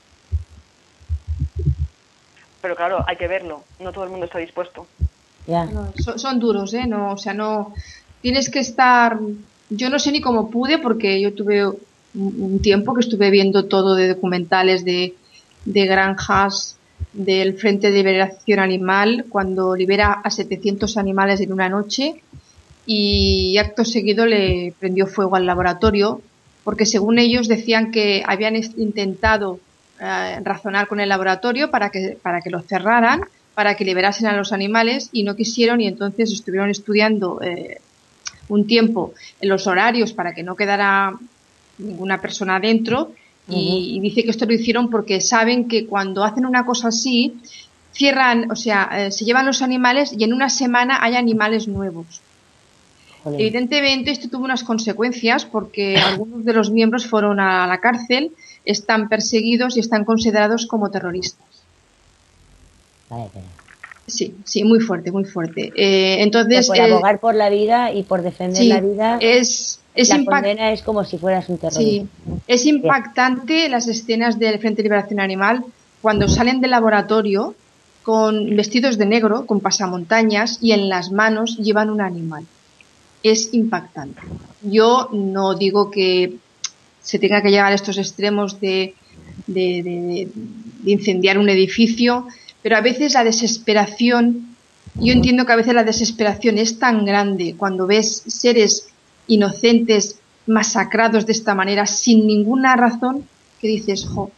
Pero claro, hay que verlo, no todo el mundo está dispuesto. Ya. No, son, son duros, ¿eh? No, o sea, no. Tienes que estar. Yo no sé ni cómo pude, porque yo tuve un, un tiempo que estuve viendo todo de documentales de, de granjas del Frente de Liberación Animal, cuando libera a setecientos animales en una noche, y acto seguido le prendió fuego al laboratorio, porque según ellos decían que habían intentado eh, razonar con el laboratorio para que, para que lo cerraran, para que liberasen a los animales, y no quisieron, y entonces estuvieron estudiando eh, un tiempo en los horarios para que no quedara ninguna persona dentro, y, uh-huh. y dice que esto lo hicieron porque saben que cuando hacen una cosa así, cierran, o sea, eh, se llevan los animales y en una semana hay animales nuevos. Joder. Evidentemente esto tuvo unas consecuencias, porque algunos de los miembros fueron a la cárcel, están perseguidos y están considerados como terroristas. Vale, vale. Sí, sí, muy fuerte, muy fuerte. Eh, entonces, por eh, abogar por la vida y por defender sí, la vida, es, es la impact- condena es como si fueras un terrorista. Sí, es impactante las escenas del Frente de Liberación Animal cuando salen del laboratorio con vestidos de negro, con pasamontañas, y en las manos llevan un animal. Es impactante. Yo no digo que se tenga que llegar a estos extremos de, de, de, de incendiar un edificio, pero a veces la desesperación, yo entiendo que a veces la desesperación es tan grande cuando ves seres inocentes masacrados de esta manera sin ninguna razón, que dices, jo,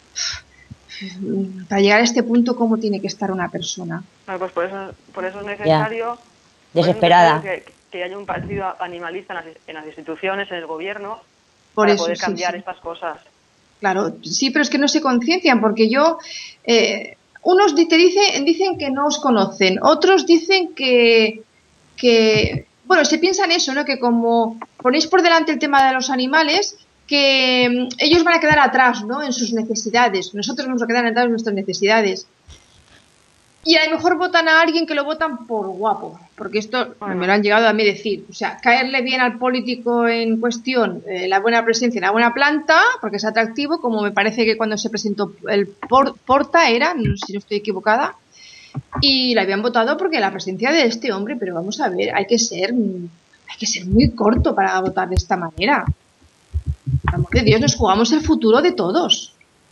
para llegar a este punto, ¿cómo tiene que estar una persona? Bueno, pues por eso, por eso es necesario, desesperada, por eso es necesario que, que haya un partido animalista en las, en las instituciones, en el gobierno, por para eso, poder sí, cambiar sí. estas cosas. Claro, sí, pero es que no se conciencian, porque yo... Eh, unos te dicen, dicen que no os conocen, otros dicen que, que, bueno, se piensan eso, ¿no? Que como ponéis por delante el tema de los animales, que ellos van a quedar atrás, ¿no? En sus necesidades. Nosotros vamos a quedar atrás en nuestras necesidades. Y a lo mejor votan a alguien que lo votan por guapo, porque esto bueno. me lo han llegado a mí decir. O sea, caerle bien al político en cuestión, eh, la buena presencia, la buena planta, porque es atractivo, como me parece que cuando se presentó el por, Porta era, no sé si no estoy equivocada, y la habían votado porque la presencia de este hombre, pero vamos a ver, hay que ser, hay que ser muy corto para votar de esta manera. Por amor de Dios, nos jugamos el futuro de todos.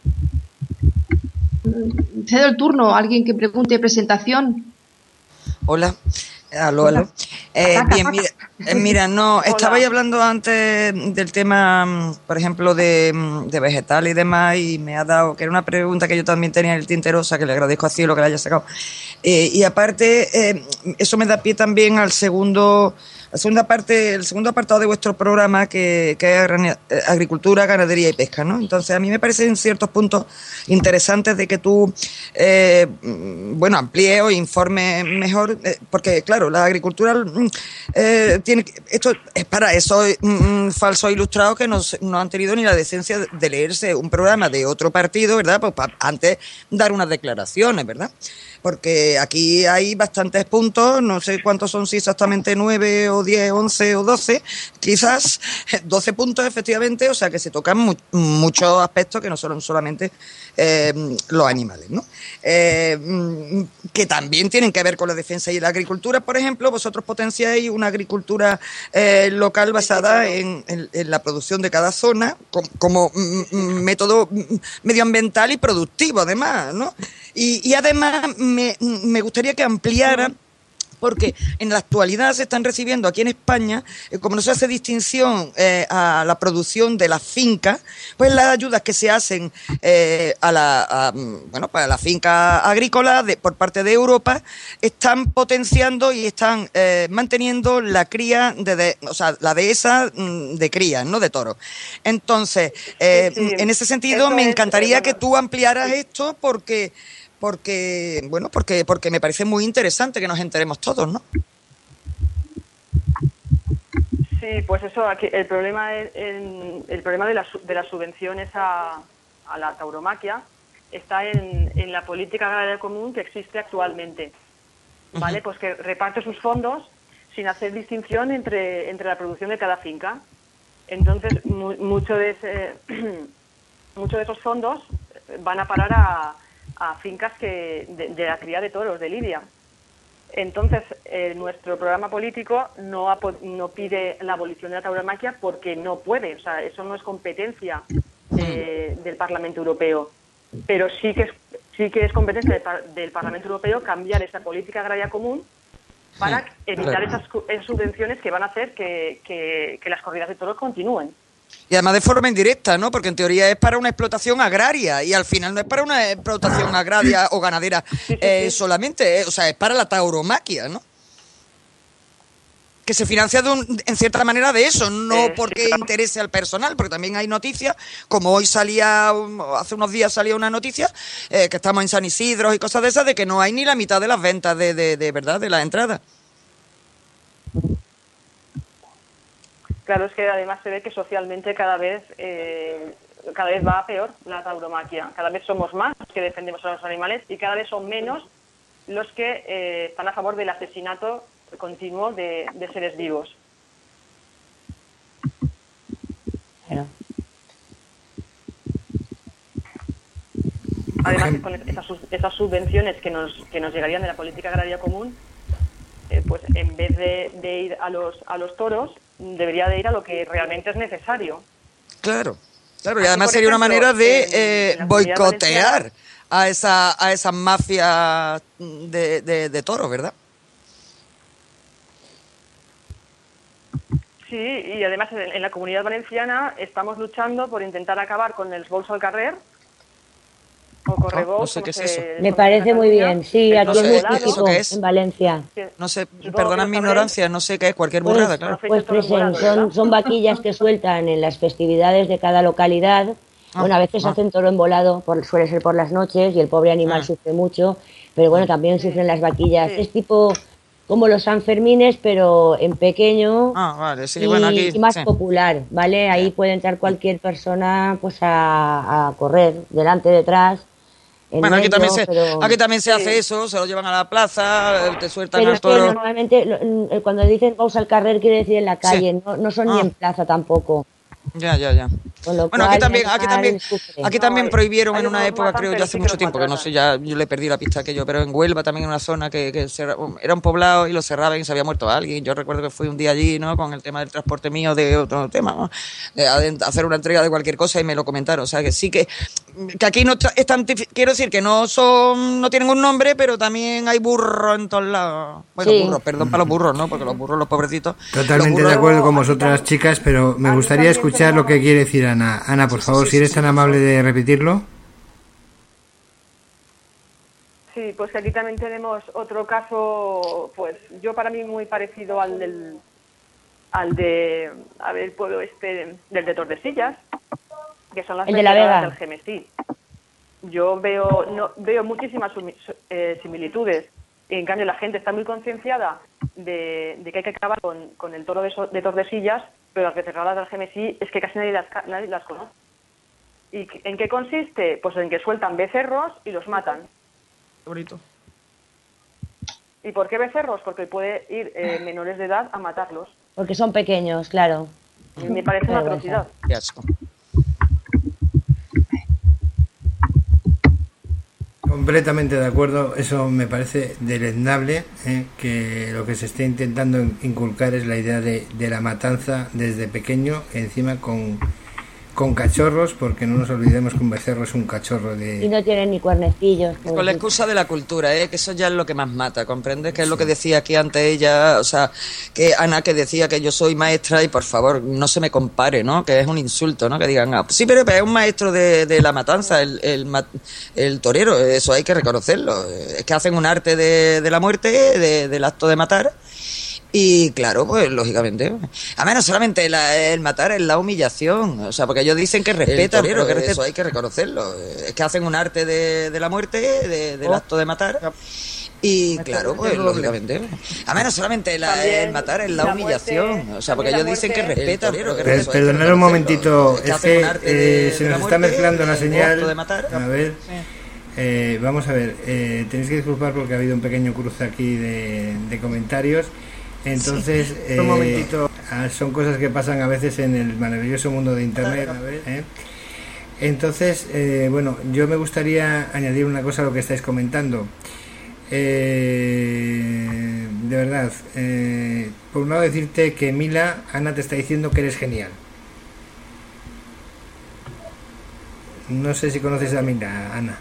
Cedo el turno a alguien que pregunte presentación. Hola, aló, aló. Eh, bien, mira, eh, mira, no, estabais hablando antes del tema, por ejemplo, de, de vegetal y demás, y me ha dado, que era una pregunta que yo también tenía en el tintero, o sea, que le agradezco a Cielo que la haya sacado. Eh, y aparte, eh, eso me da pie también al segundo... La segunda parte, el segundo apartado de vuestro programa, que, que es agricultura, ganadería y pesca, ¿no? Entonces, a mí me parecen ciertos puntos interesantes de que tú, eh, bueno, amplíes o informes mejor, eh, porque, claro, la agricultura eh, tiene, esto es para esos mm, falsos ilustrados que no, no han tenido ni la decencia de leerse un programa de otro partido, ¿verdad? Pues para antes dar unas declaraciones, ¿verdad? Porque aquí hay bastantes puntos, no sé cuántos son, si exactamente nueve o diez, once o doce, quizás doce puntos efectivamente, o sea que se tocan mu- muchos aspectos que no son solamente eh, los animales, ¿no? Eh, que también tienen que ver con la defensa y la agricultura. Por ejemplo, vosotros potenciáis una agricultura eh, local basada en, en, en la producción de cada zona como, como mm, método medioambiental y productivo, además, ¿no? Y, y además me, me gustaría que ampliara, porque en la actualidad se están recibiendo aquí en España, eh, como no se hace distinción eh, a la producción de las fincas, pues las ayudas que se hacen eh, a la a, bueno para la finca agrícola de, por parte de Europa están potenciando y están eh, manteniendo la cría de, de o sea la dehesa de crías, no de toros. Entonces, eh, sí, sí. en ese sentido Eso me encantaría es, eh, bueno, que tú ampliaras sí. esto porque porque bueno porque porque me parece muy interesante que nos enteremos todos, ¿no? Sí, pues eso, aquí el problema es, el, el problema de las de las subvenciones a, a la tauromaquia está en, en la política agraria común que existe actualmente, ¿vale? Uh-huh. Pues que reparte sus fondos sin hacer distinción entre, entre la producción de cada finca. Entonces, mu mucho de ese, mucho de esos fondos van a parar a, a fincas que de, de la cría de toros, de lidia. Entonces, eh, nuestro programa político no, no pide la abolición de la tauromaquia porque no puede, o sea, eso no es competencia eh, del Parlamento Europeo, pero sí que es, sí que es competencia del, del Parlamento Europeo cambiar esa política agraria común para evitar esas, esas subvenciones que van a hacer que, que, que las corridas de toros continúen. Y además de forma indirecta, ¿no? Porque en teoría es para una explotación agraria y al final no es para una explotación agraria o ganadera sí, sí, eh, sí. solamente, eh, o sea, es para la tauromaquia, ¿no? Que se financia de un, en cierta manera de eso, no eh, porque sí, claro. interese al personal, porque también hay noticias, como hoy salía, hace unos días salía una noticia, eh, que estamos en San Isidro y cosas de esas, de que no hay ni la mitad de las ventas de, de, de verdad, de las entradas. Claro, es que además se ve que socialmente cada vez eh, cada vez va a peor la tauromaquia. Cada vez somos más los que defendemos a los animales y cada vez son menos los que eh, están a favor del asesinato continuo de, de seres vivos. Claro. Además, con esas, esas subvenciones que nos, que nos llegarían de la política agraria común, eh, pues en vez de, de ir a los, a los toros, debería de ir a lo que realmente es necesario. Claro, claro, y además sería una manera de eh, boicotear a esa a esas mafias de, de, de toros, ¿verdad? Sí, y además en, en la Comunidad Valenciana estamos luchando por intentar acabar con el bols al carrer, o correbous, no sé qué es eso. Me parece muy bien, sí, aquí no sé, es muy típico, en Valencia. No sé, perdonad mi ignorancia, no sé qué es, cualquier burrada, claro. Pues presen, son, son vaquillas que sueltan en las festividades de cada localidad. Ah, bueno, a veces ah. hacen toro embolado, por, suele ser por las noches, y el pobre animal ah. sufre mucho, pero bueno, también sufren las vaquillas. Sí. Es tipo como los Sanfermines, pero en pequeño ah, vale, sí, y, bueno, aquí, y más sí. popular, ¿vale? Ahí puede entrar cualquier persona pues a, a correr, delante, detrás. Bueno, aquí medio, también se, pero... aquí también se hace eso, se lo llevan a la plaza, te sueltan pero al es toro. que normalmente cuando dicen pausa al carrer quiere decir en la calle, sí. no, no son ah. ni en plaza tampoco. Ya, ya, ya. Bueno, cual, aquí también, aquí también, aquí también no, prohibieron hay, en una hay época, creo yo hace mucho tiempo, que no sé, ya yo le perdí la pista a aquello, pero en Huelva también en una zona que, que cerra, era un poblado y lo cerraban y se había muerto alguien. Yo recuerdo que fui un día allí, ¿no? Con el tema del transporte mío de otro tema, ¿no? De hacer una entrega de cualquier cosa y me lo comentaron. O sea, que sí que, que aquí no están, quiero decir que no son, no tienen un nombre, pero también hay burros en todos lados. Bueno, sí. burros, perdón para los burros, ¿no? Porque los burros, los pobrecitos. Totalmente burros, de acuerdo con vosotras, chicas, pero me gustaría escuchar lo que quiere decir Ana. Ana, por favor, sí, sí, si eres sí, tan sí, amable sí. de repetirlo. Sí, pues que aquí también tenemos otro caso, pues yo para mí muy parecido al del, al de, a ver, el pueblo este, del de Tordesillas, que son las el de la Vega. Del Gemesí. Yo veo, no, veo muchísimas eh, similitudes. En cambio, la gente está muy concienciada de, de que hay que acabar con, con el toro de, so, de Tordesillas, pero las becerradas del Gemesí es que casi nadie las, nadie las conoce. ¿Y en qué consiste? Pues en que sueltan becerros y los matan. Qué bonito. ¿Y por qué becerros? Porque puede ir eh, menores de edad a matarlos. Porque son pequeños, claro. Y me parece una atrocidad. Qué asco. Completamente de acuerdo, eso me parece deleznable, ¿eh? Que lo que se esté intentando inculcar es la idea de, de la matanza desde pequeño, encima con, con cachorros, porque no nos olvidemos que un becerro es un cachorro de... Y no tienen ni cuernecillos. Con la excusa de la cultura, ¿eh? Que eso ya es lo que más mata, ¿comprendes? Que es lo que decía aquí antes ella, o sea, que Ana, que decía que yo soy maestra y por favor, no se me compare, ¿no? Que es un insulto, ¿no? Que digan, ah, sí, pero es un maestro de, de la matanza, el, el, el torero, eso hay que reconocerlo. Es que hacen un arte de, de la muerte, de, del acto de matar. Y claro, pues lógicamente, a menos solamente la, el matar es la humillación, o sea, porque ellos dicen que respetan, pero que eso hay que reconocerlo, es que hacen un arte de, de la muerte, de, del oh. acto de matar, y claro, pues lógicamente, a menos solamente la, el matar es la, la humillación, muerte, o sea, porque ellos dicen que respetan, pero que per, Perdonad un momentito, es que, es que eh, se nos está mezclando la señal, de matar. A ver... Eh, vamos a ver, eh, tenéis que disculpar porque ha habido un pequeño cruce aquí de, de comentarios. Entonces, Sí. eh, Un momentito. son cosas que pasan a veces en el maravilloso mundo de Internet. ¿eh? Entonces, eh, bueno, yo me gustaría añadir una cosa a lo que estáis comentando. Eh, de verdad, eh, por un lado decirte que Mila, Ana te está diciendo que eres genial. No sé si conoces a Mila, Ana.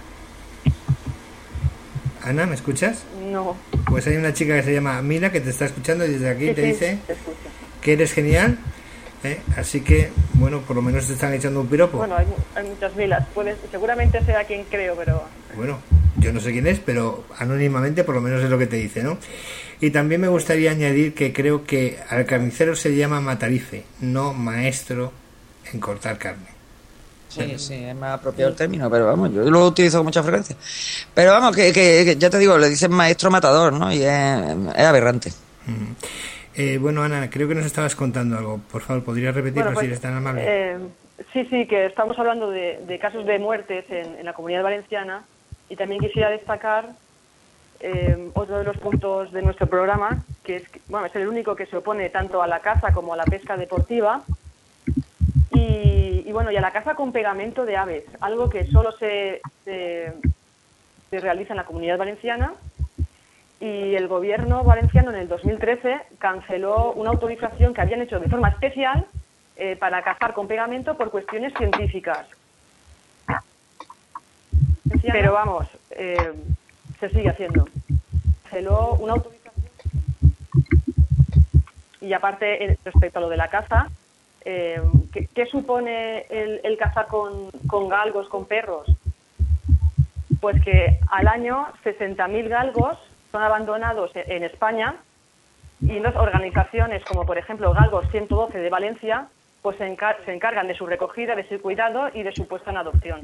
Ana, ¿me escuchas? No. Pues hay una chica que se llama Mila que te está escuchando y desde aquí Sí, te sí, dice te escucho. que eres genial, ¿eh? Así que, bueno, por lo menos te están echando un piropo. Bueno, hay, mu- hay muchas Milas. Puedes, seguramente sea quien creo, pero... Bueno, yo no sé quién es, pero anónimamente por lo menos es lo que te dice, ¿no? Y también me gustaría añadir que creo que al carnicero se llama matarife, no maestro en cortar carne. Sí, sí, es más apropiado el término, pero vamos, yo lo utilizo con mucha frecuencia. Pero vamos, que, que, que ya te digo, le dicen maestro matador, ¿no? Y es, es aberrante. Mm. Eh, bueno, Ana, creo que nos estabas contando algo. Por favor, ¿podrías repetirlo Bueno, pues, si eres tan amable? eh, sí, sí, que estamos hablando de, de casos de muertes en, en la Comunidad Valenciana y también quisiera destacar eh, otro de los puntos de nuestro programa, que es, que, bueno, es el único que se opone tanto a la caza como a la pesca deportiva y, y bueno, y a la caza con pegamento de aves, algo que solo se, se, se realiza en la Comunidad Valenciana. Y el gobierno valenciano en el dos mil trece canceló una autorización que habían hecho de forma especial eh, para cazar con pegamento por cuestiones científicas. Pero vamos, eh, se sigue haciendo. Canceló una autorización. Y aparte, eh, respecto a lo de la caza, eh, ¿qué, qué supone el, el cazar con, con galgos, con perros? Pues que al año sesenta mil galgos son abandonados en España y las organizaciones como por ejemplo Galgos ciento doce de Valencia pues se, encar se encargan de su recogida, de su cuidado y de su puesta en adopción.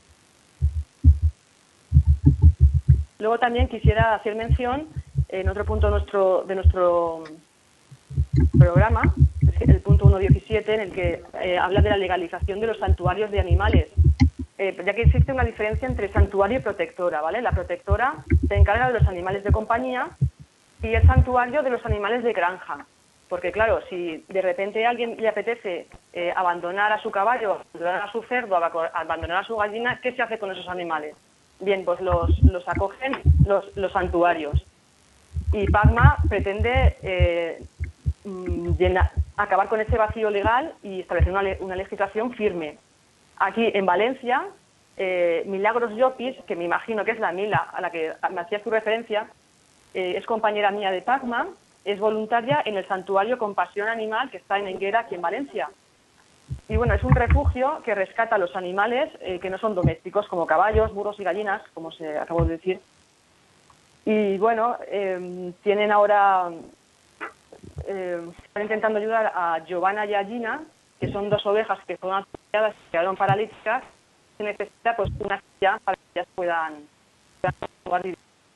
Luego también quisiera hacer mención en otro punto de nuestro, de nuestro programa, el punto uno punto diecisiete, en el que eh, habla de la legalización de los santuarios de animales. Eh, ya que existe una diferencia entre santuario y protectora, ¿vale? La protectora se encarga de los animales de compañía y el santuario de los animales de granja. Porque, claro, si de repente a alguien le apetece eh, abandonar a su caballo, abandonar a su cerdo, abandonar a su gallina, ¿qué se hace con esos animales? Bien, pues los, los acogen los, los santuarios. Y PACMA pretende eh, llena, acabar con ese vacío legal y establecer una, una legislación firme. Aquí en Valencia, eh, Milagros Llopis, que me imagino que es la Mila a la que me hacías tu referencia, eh, es compañera mía de PACMA, es voluntaria en el Santuario Compasión Animal que está en Enguera, aquí en Valencia. Y bueno, es un refugio que rescata a los animales eh, que no son domésticos, como caballos, burros y gallinas, como se acabó de decir. Y bueno, eh, tienen ahora, eh, están intentando ayudar a Giovanna y a Gina, que son dos ovejas que fueron atropelladas y quedaron paralíticas. Se necesita pues una silla para que ellas puedan, puedan jugar.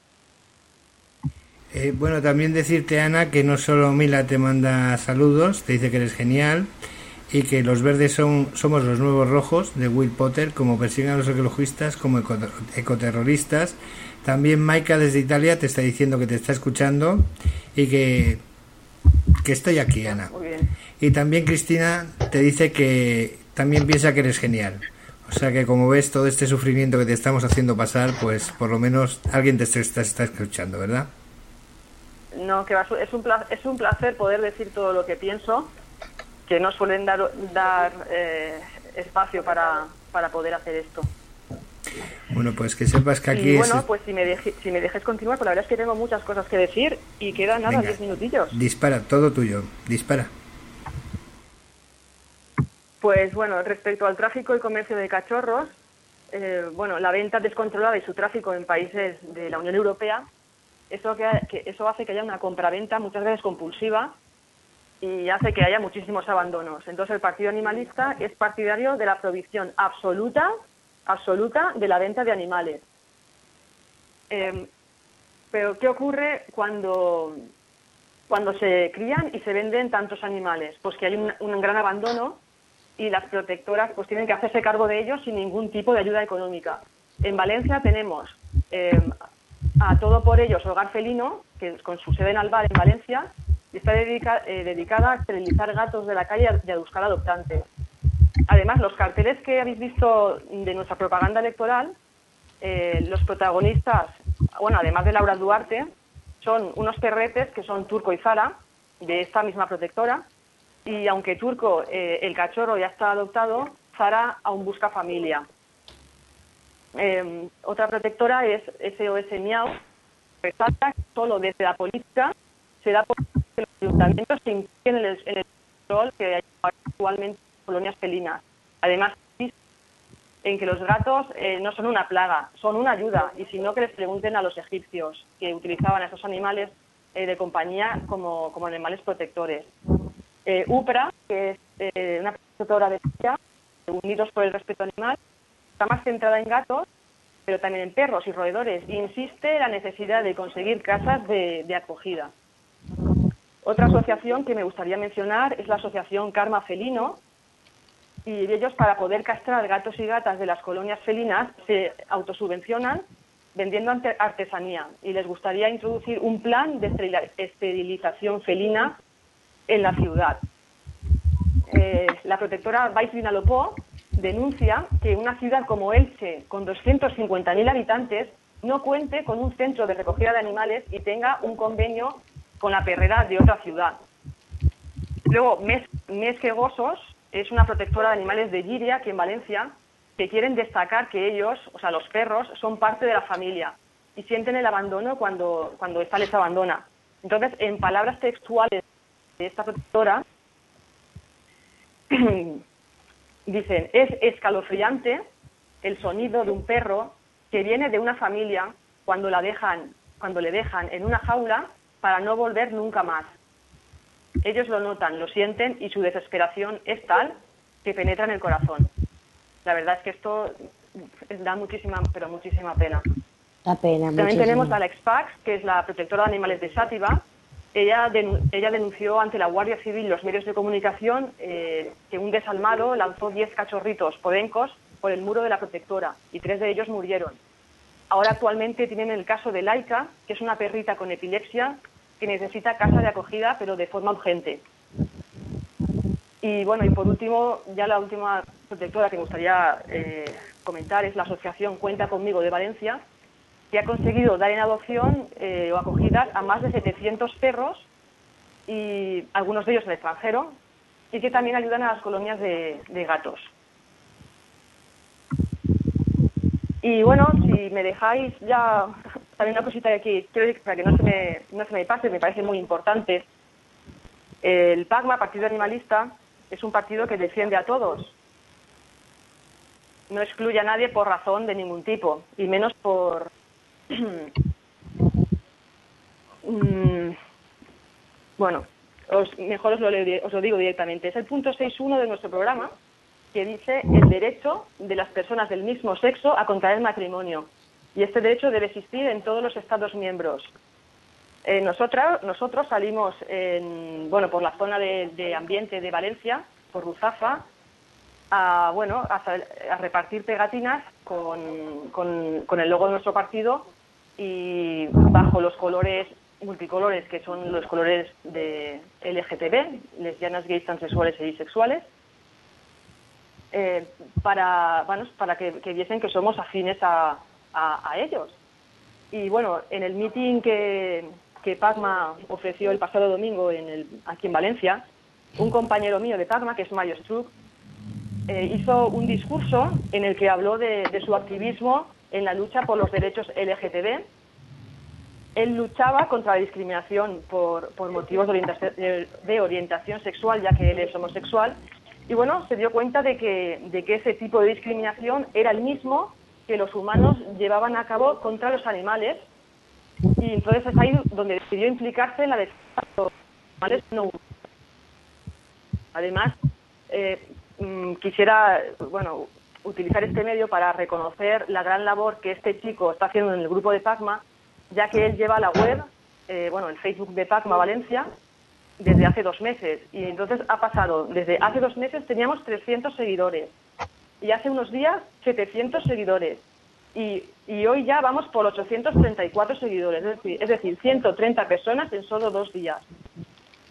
Eh, bueno, también decirte, Ana, que no solo Mila te manda saludos, te dice que eres genial y que los verdes son somos los nuevos rojos de Will Potter, como persiguen a los ecologistas como eco, ecoterroristas. También Maika desde Italia te está diciendo que te está escuchando y que, que estoy aquí, Ana. Muy bien. Y también Cristina te dice que también piensa que eres genial. O sea que como ves todo este sufrimiento que te estamos haciendo pasar, pues por lo menos alguien te está, está, está escuchando, ¿verdad? No, que va, es, un placer, es un placer poder decir todo lo que pienso, que no suelen dar, dar eh, espacio para, para poder hacer esto. Bueno, pues que sepas que aquí y bueno, es... pues si me, deje, si me dejes continuar, pues la verdad es que tengo muchas cosas que decir y quedan nada, diez minutillos. Dispara, todo tuyo, dispara. Pues bueno, respecto al tráfico y comercio de cachorros, eh, bueno, la venta descontrolada y su tráfico en países de la Unión Europea, eso, que, que, eso hace que haya una compraventa muchas veces compulsiva y hace que haya muchísimos abandonos. Entonces el Partido Animalista es partidario de la prohibición absoluta, absoluta de la venta de animales. Eh, pero ¿qué ocurre cuando, cuando se crían y se venden tantos animales? Pues que hay un, un gran abandono y las protectoras pues tienen que hacerse cargo de ellos sin ningún tipo de ayuda económica. En Valencia tenemos eh, a Todo por Ellos Hogar Felino, que con su sede en Alvar, en Valencia, y está dedica, eh, dedicada a esterilizar gatos de la calle y a buscar adoptantes. Además, los carteles que habéis visto de nuestra propaganda electoral, eh, los protagonistas, bueno, además de Laura Duarte, son unos perretes que son Turco y Zara, de esta misma protectora, y aunque Turco, eh, el cachorro, ya está adoptado, Zara aún busca familia. Eh, otra protectora es S O S Miau, que resalta que solo desde la política se da por que los ayuntamientos se impliquen en el, en el control que hay actualmente en colonias felinas. Además, en que los gatos eh, no son una plaga, son una ayuda, y si no, que les pregunten a los egipcios, que utilizaban a estos animales eh, de compañía como, como animales protectores. Eh, UPRA, que es eh, una protectora de ella, Unidos por el Respeto Animal, está más centrada en gatos, pero también en perros y roedores, e insiste en la necesidad de conseguir casas de, de acogida. Otra asociación que me gustaría mencionar es la asociación Karma Felino, y ellos, para poder castrar gatos y gatas de las colonias felinas, se autosubvencionan vendiendo artesanía, y les gustaría introducir un plan de esterilización felina en la ciudad. Eh, la protectora Baix Vinalopó denuncia que una ciudad como Elche, con doscientos cincuenta mil habitantes, no cuente con un centro de recogida de animales y tenga un convenio con la perrera de otra ciudad. Luego, Mes, Mesquegosos es una protectora de animales de Llíria, aquí en Valencia, que quieren destacar que ellos, o sea, los perros, son parte de la familia y sienten el abandono cuando, cuando ésta les abandona. Entonces, en palabras textuales de esta protectora, dicen, es escalofriante el sonido de un perro que viene de una familia cuando la dejan, cuando le dejan en una jaula para no volver nunca más. Ellos lo notan, lo sienten, y su desesperación es tal que penetra en el corazón. La verdad es que esto da muchísima, pero muchísima pena. Da pena. También muchísimo. tenemos a la Expax, que es la protectora de animales de Sátiva. Ella, den, ella denunció ante la Guardia Civil y los medios de comunicación eh, que un desalmado lanzó diez cachorritos podencos por el muro de la protectora, y tres de ellos murieron. Ahora actualmente tienen el caso de Laika, que es una perrita con epilepsia que necesita casa de acogida, pero de forma urgente. Y bueno, y por último, ya la última protectora que me gustaría eh, comentar es la asociación Cuenta Conmigo de Valencia, que ha conseguido dar en adopción eh, o acogida a más de setecientos perros, y algunos de ellos en el extranjero, y que también ayudan a las colonias de, de gatos. Y bueno, si me dejáis ya también una cosita de aquí, quiero decir, para que no se me, no se me pase, me parece muy importante. El PACMA, Partido Animalista, es un partido que defiende a todos. No excluye a nadie por razón de ningún tipo, y menos por... bueno, os, mejor os lo, leo, os lo digo directamente. Es el punto seis punto uno de nuestro programa, que dice el derecho de las personas del mismo sexo a contraer matrimonio. Y este derecho debe existir en todos los Estados miembros. Eh, nosotras, nosotros salimos en, bueno, por la zona de, de ambiente de Valencia, por Ruzafa, a, bueno, a, a repartir pegatinas con, con, con el logo de nuestro partido, y bajo los colores multicolores, que son los colores de L G T B, lesbianas, gays, transexuales e bisexuales, eh, para, bueno, para que, que viesen que somos afines a, a, a ellos. Y bueno, en el meeting que, que PACMA ofreció el pasado domingo en el, aquí en Valencia, un compañero mío de PACMA, que es Mario Struck, eh, hizo un discurso en el que habló de, de su activismo en la lucha por los derechos L G T B. Él luchaba contra la discriminación por, por motivos de orientación, de, de orientación sexual, ya que él es homosexual, y bueno, se dio cuenta de que, de que ese tipo de discriminación era el mismo que los humanos llevaban a cabo contra los animales, y entonces es ahí donde decidió implicarse en la defensa de los animales no humanos. Además, eh, quisiera, bueno, utilizar este medio para reconocer la gran labor que este chico está haciendo en el grupo de PACMA, ya que él lleva la web, eh, bueno, el Facebook de PACMA Valencia, desde hace dos meses. Y entonces ha pasado, desde hace dos meses teníamos trescientos seguidores, y hace unos días setecientos seguidores, y, y hoy ya vamos por ochocientos treinta y cuatro seguidores, es decir, es decir, ciento treinta personas en solo dos días.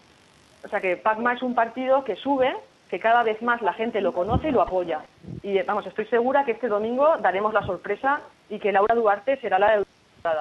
O sea que Pacma es un partido que sube, que cada vez más la gente lo conoce y lo apoya. Y vamos, estoy segura que este domingo daremos la sorpresa y que Laura Duarte será la diputada.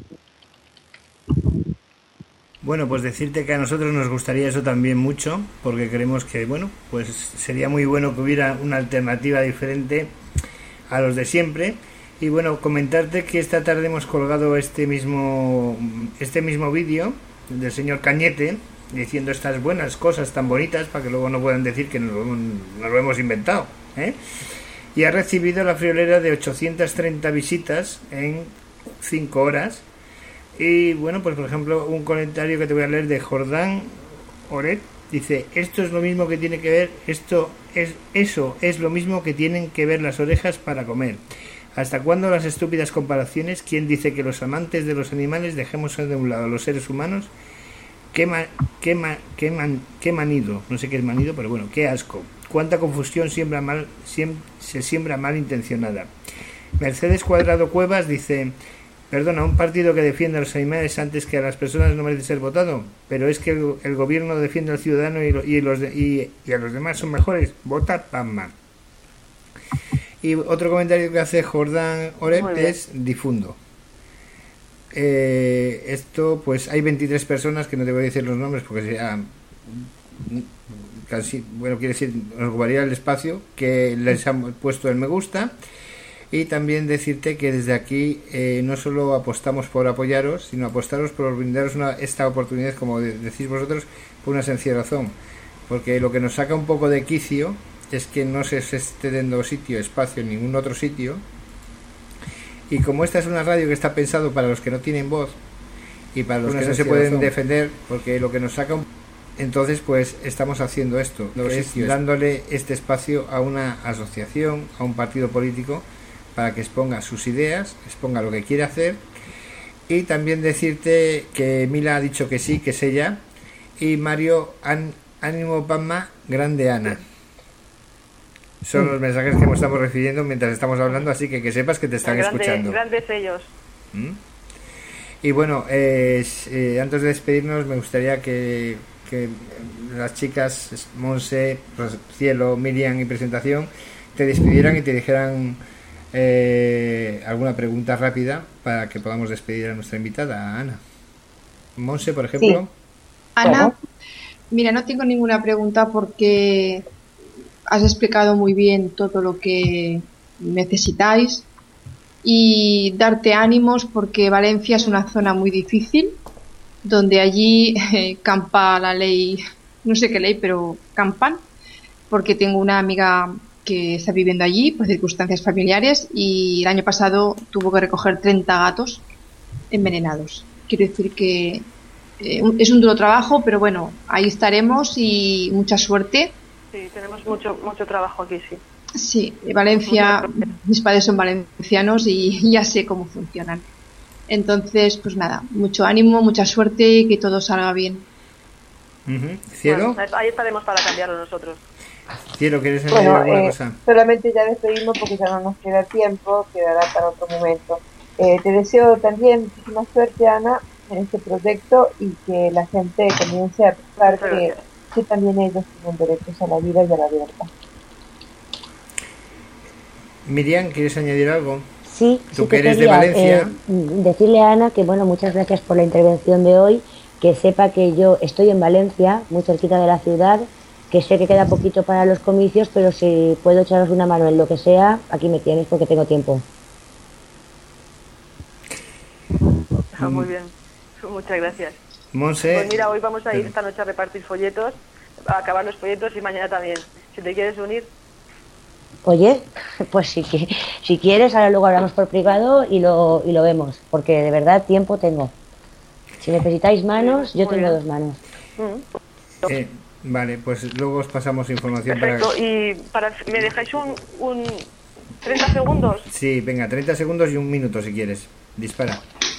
Bueno, pues decirte que a nosotros nos gustaría eso también mucho, porque creemos que, bueno, pues sería muy bueno que hubiera una alternativa diferente a los de siempre. Y bueno, comentarte que esta tarde hemos colgado este mismo este mismo vídeo del señor Cañete, diciendo estas buenas cosas tan bonitas, para que luego no puedan decir que nos lo, nos lo hemos inventado, ¿eh? Y ha recibido la friolera de ochocientas treinta visitas en cinco horas. Y bueno, pues por ejemplo, un comentario que te voy a leer de Jordán Oret, dice: esto es lo mismo que tiene que ver, esto es eso es lo mismo que tienen que ver las orejas para comer. ¿Hasta cuándo las estúpidas comparaciones? ¿Quién dice que los amantes de los animales dejemos de un lado a los seres humanos? Qué, ma, qué, ma, qué, man, qué manido, no sé qué es manido, pero bueno, qué asco. Cuánta confusión siembra mal, siem, se siembra mal intencionada. Mercedes Cuadrado Cuevas dice: perdona, un partido que defiende a los animales antes que a las personas no merece ser votado, pero es que el, el gobierno defiende al ciudadano y, lo, y, los de, y, y a los demás son mejores. Vota Pamma. Y otro comentario que hace Jordán Orep es difundo. Eh, esto, pues hay veintitrés personas, que no te voy a decir los nombres porque sea casi, bueno, quiere decir, nos ocuparía el espacio, que les han puesto el me gusta. Y también decirte que desde aquí eh, no solo apostamos por apoyaros, sino apostaros por brindaros una, esta oportunidad, como de, decís vosotros, por una sencilla razón. Porque lo que nos saca un poco de quicio es que no se esté dando sitio, espacio en ningún otro sitio. Y como esta es una radio que está pensado para los que no tienen voz y para los que no se pueden razón. defender, porque lo que nos saca un... entonces pues estamos haciendo esto, es dándole este espacio a una asociación, a un partido político, para que exponga sus ideas, exponga lo que quiere hacer. Y también decirte que Mila ha dicho que sí, que es ella, y Mario, an, ánimo Pamma, grande Ana. Son los mensajes que estamos recibiendo mientras estamos hablando, así que que sepas que te están grande, escuchando. Grandes ellos. ¿Mm? Y bueno, eh, eh, antes de despedirnos me gustaría que, que las chicas Monse, Cielo, Miriam y Presentación te despidieran y te dijeran eh, alguna pregunta rápida para que podamos despedir a nuestra invitada, a Ana. Monse, por ejemplo. Sí. Ana, mira, no tengo ninguna pregunta porque has explicado muy bien todo lo que necesitáis y darte ánimos porque Valencia es una zona muy difícil donde allí eh, campa la ley, no sé qué ley, pero campan, porque tengo una amiga que está viviendo allí por circunstancias familiares y el año pasado tuvo que recoger treinta gatos envenenados. Quiero decir que eh, es un duro trabajo, pero bueno, ahí estaremos y mucha suerte. Sí, tenemos mucho mucho trabajo aquí, sí. Sí, Valencia, mis padres son valencianos y ya sé cómo funcionan. Entonces, pues nada, mucho ánimo, mucha suerte y que todo salga bien. Uh-huh. ¿Cielo? Bueno, ahí estaremos para cambiarlo nosotros. Cielo, ¿quieres añadir bueno, alguna eh, cosa? Solamente ya despedimos porque ya no nos queda tiempo, quedará para otro momento. Eh, te deseo también muchísima suerte, Ana, en este proyecto y que la gente comience a pensar que, que también ellos tienen derechos a la vida y a la libertad. Miriam, ¿quieres añadir algo? Sí, Tú sí que eres quería, de Valencia. Eh, decirle a Ana que, bueno, muchas gracias por la intervención de hoy, que sepa que yo estoy en Valencia, muy cerquita de la ciudad, que sé que queda poquito para los comicios, pero si puedo echaros una mano en lo que sea, aquí me tienes porque tengo tiempo. Ah, muy bien, muchas gracias. Monse. Pues mira, hoy vamos a ir esta noche a repartir folletos, a acabar los folletos y mañana también. Si te quieres unir. Oye, pues si, si quieres, ahora luego hablamos por privado y lo, y lo vemos, porque de verdad tiempo tengo. Si necesitáis manos, yo tengo dos manos. Mm. Eh, vale, pues luego os pasamos información. Perfecto, para... y para, ¿me dejáis un, un treinta segundos? Sí, venga, treinta segundos y un minuto si quieres. Dispara.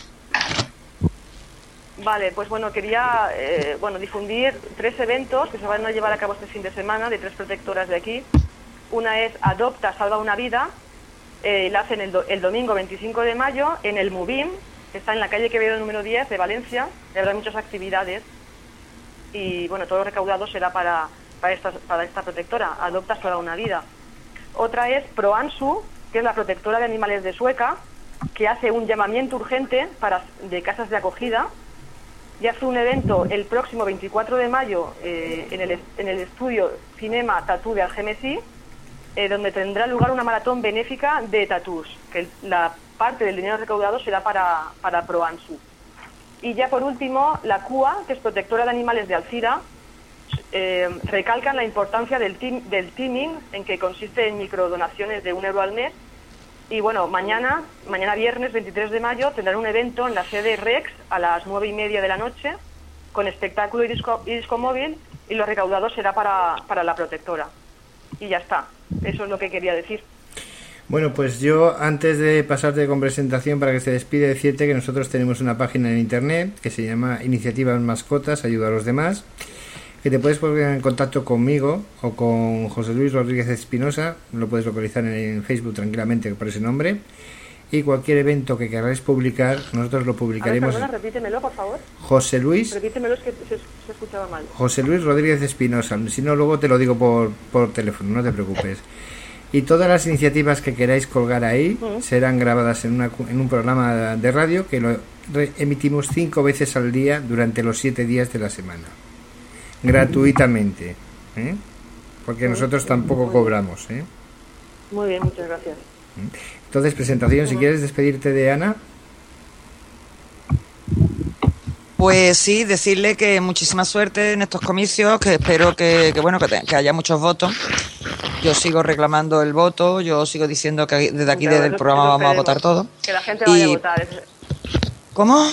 Vale, pues bueno, quería eh, bueno difundir tres eventos que se van a llevar a cabo este fin de semana de tres protectoras de aquí. Una es Adopta, Salva una Vida, eh, la hacen el, do, el domingo veinticinco de mayo en el Mubim, que está en la calle Quevedo número diez de Valencia, y habrá muchas actividades. y bueno, todo lo recaudado será para, para, esta, para esta protectora, Adopta Toda una Vida. Otra es ProAnsu, que es la protectora de animales de Sueca, que hace un llamamiento urgente para, de casas de acogida, y hace un evento el próximo veinticuatro de mayo eh, en, el, en el estudio Cinema Tatú de Algemesí, eh, donde tendrá lugar una maratón benéfica de tatús, que la parte del dinero recaudado será para, para ProAnsu. Y ya por último, la C U A, que es protectora de animales de Alcira, eh, recalcan la importancia del, team, del teaming, en que consiste en microdonaciones de un euro al mes. Y bueno, mañana, mañana viernes veintitrés de mayo, tendrán un evento en la sede Rex a las nueve y media de la noche, con espectáculo y disco, y disco móvil, y lo recaudado será para, para la protectora. Y ya está, eso es lo que quería decir. Bueno, pues yo, antes de pasarte con presentación para que se despide, decirte que nosotros tenemos una página en internet que se llama Iniciativas Mascotas, Ayuda a los Demás, que te puedes poner en contacto conmigo o con José Luis Rodríguez Espinosa, lo puedes localizar en Facebook tranquilamente por ese nombre, y cualquier evento que queráis publicar, nosotros lo publicaremos. A ver, perdona, repítemelo, por favor. José Luis... Repítemelo, es que se, se escuchaba mal. José Luis Rodríguez Espinosa, si no luego te lo digo por, por teléfono, no te preocupes. Y todas las iniciativas que queráis colgar ahí uh-huh. serán grabadas en, una, en un programa de radio que lo emitimos cinco veces al día durante los siete días de la semana. Gratuitamente, ¿eh? Porque nosotros tampoco cobramos, ¿eh? Muy bien, muchas gracias. Entonces, presentación, si quieres despedirte de Ana. Pues sí, decirle que muchísima suerte en estos comicios, que espero que, que bueno que, te, que haya muchos votos. Yo sigo reclamando el voto, yo sigo diciendo que desde aquí, desde el programa, vamos a votar todo. Que la gente vaya y... a votar. ¿Cómo?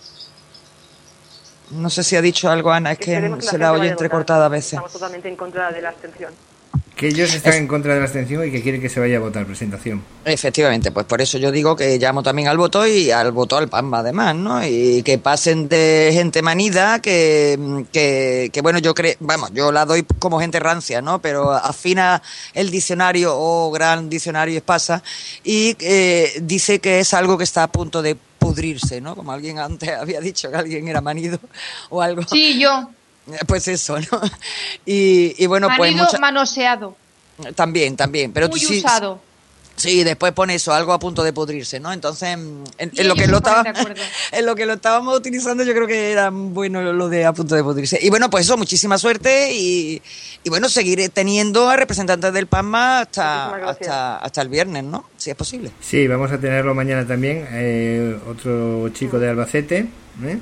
No sé si ha dicho algo Ana, es que, que se la oye entrecortada a veces. Estamos totalmente en contra de la abstención. Que ellos están es... en contra de la abstención y que quieren que se vaya a votar. Presentación. Efectivamente, pues por eso yo digo que llamo también al voto y al voto al PAMA además, ¿no? Y que pasen de gente manida, que, que, que bueno, yo creo, vamos, yo la doy como gente rancia, ¿no? Pero afina el diccionario o gran diccionario Espasa y eh, dice que es algo que está a punto de pudrirse, ¿no? Como alguien antes había dicho que alguien era manido o algo. Sí, yo. Pues eso, ¿no? Y, y bueno, manido, pues mucha... manoseado. También, también. Pero muy sí, usado. Sí, después pone eso, algo a punto de pudrirse, ¿no? Entonces, en, en lo que lo estaba, en lo que lo estábamos utilizando, yo creo que era bueno lo de a punto de pudrirse. Y bueno, pues eso, muchísima suerte y, y bueno, seguiré teniendo a representantes del PAMA hasta, hasta, hasta el viernes, ¿no? Si es posible. Sí, vamos a tenerlo mañana también, eh, otro chico de Albacete, ¿eh?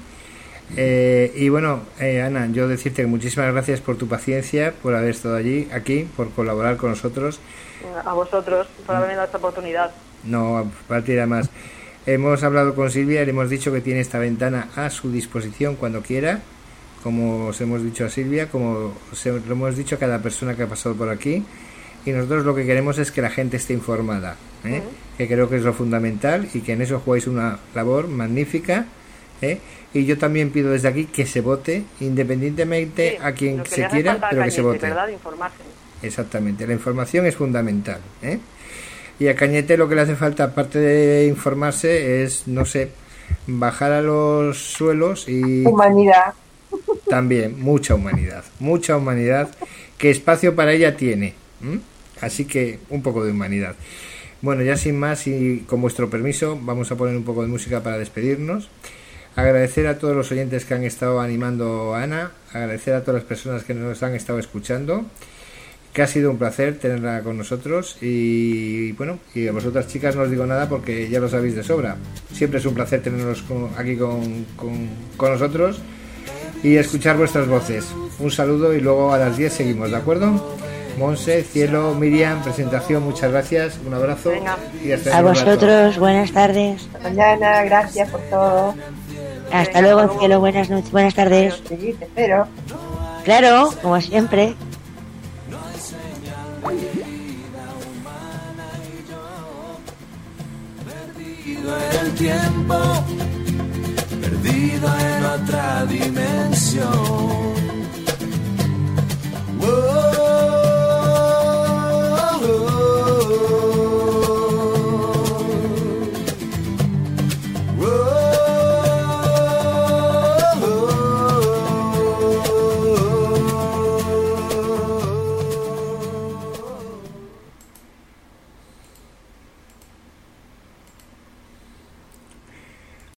Eh, y bueno, eh, Ana, yo decirte que muchísimas gracias por tu paciencia, por haber estado allí, aquí, por colaborar con nosotros. A vosotros, por haberme dado esta oportunidad. No, a partir de más. Hemos hablado con Silvia y le hemos dicho que tiene esta ventana a su disposición cuando quiera, como os hemos dicho a Silvia, como os lo hemos dicho a cada persona que ha pasado por aquí. Y nosotros lo que queremos es que la gente esté informada, ¿eh? Uh-huh. Que creo que es lo fundamental y que en eso jugáis una labor magnífica, ¿eh? Y yo también pido desde aquí que se vote, independientemente sí, a quien se quiera, pero que se vote. ¿Verdad? Informarse. Exactamente, la información es fundamental, ¿eh? Y a Cañete lo que le hace falta, aparte de informarse, es, no sé, bajar a los suelos y... Humanidad. También, mucha humanidad, mucha humanidad, que espacio para ella tiene, ¿m? Así que un poco de humanidad. Bueno, ya sin más y con vuestro permiso, vamos a poner un poco de música para despedirnos. Agradecer a todos los oyentes que han estado animando a Ana, agradecer a todas las personas que nos han estado escuchando, que ha sido un placer tenerla con nosotros y bueno, y a vosotras chicas no os digo nada porque ya lo sabéis de sobra. Siempre es un placer tenerlos con, aquí con, con, con nosotros y escuchar vuestras voces. Un saludo y luego a las diez seguimos, ¿de acuerdo? Monse, Cielo, Miriam, presentación, muchas gracias, un abrazo. Venga. Y hasta a vosotros, buenas tardes. Hasta mañana, gracias por todo. Hasta Venga, luego, Cielo, buenas noches, buenas tardes. Sí, te espero. Claro, como siempre. Perdido en el tiempo, perdido en otra dimensión.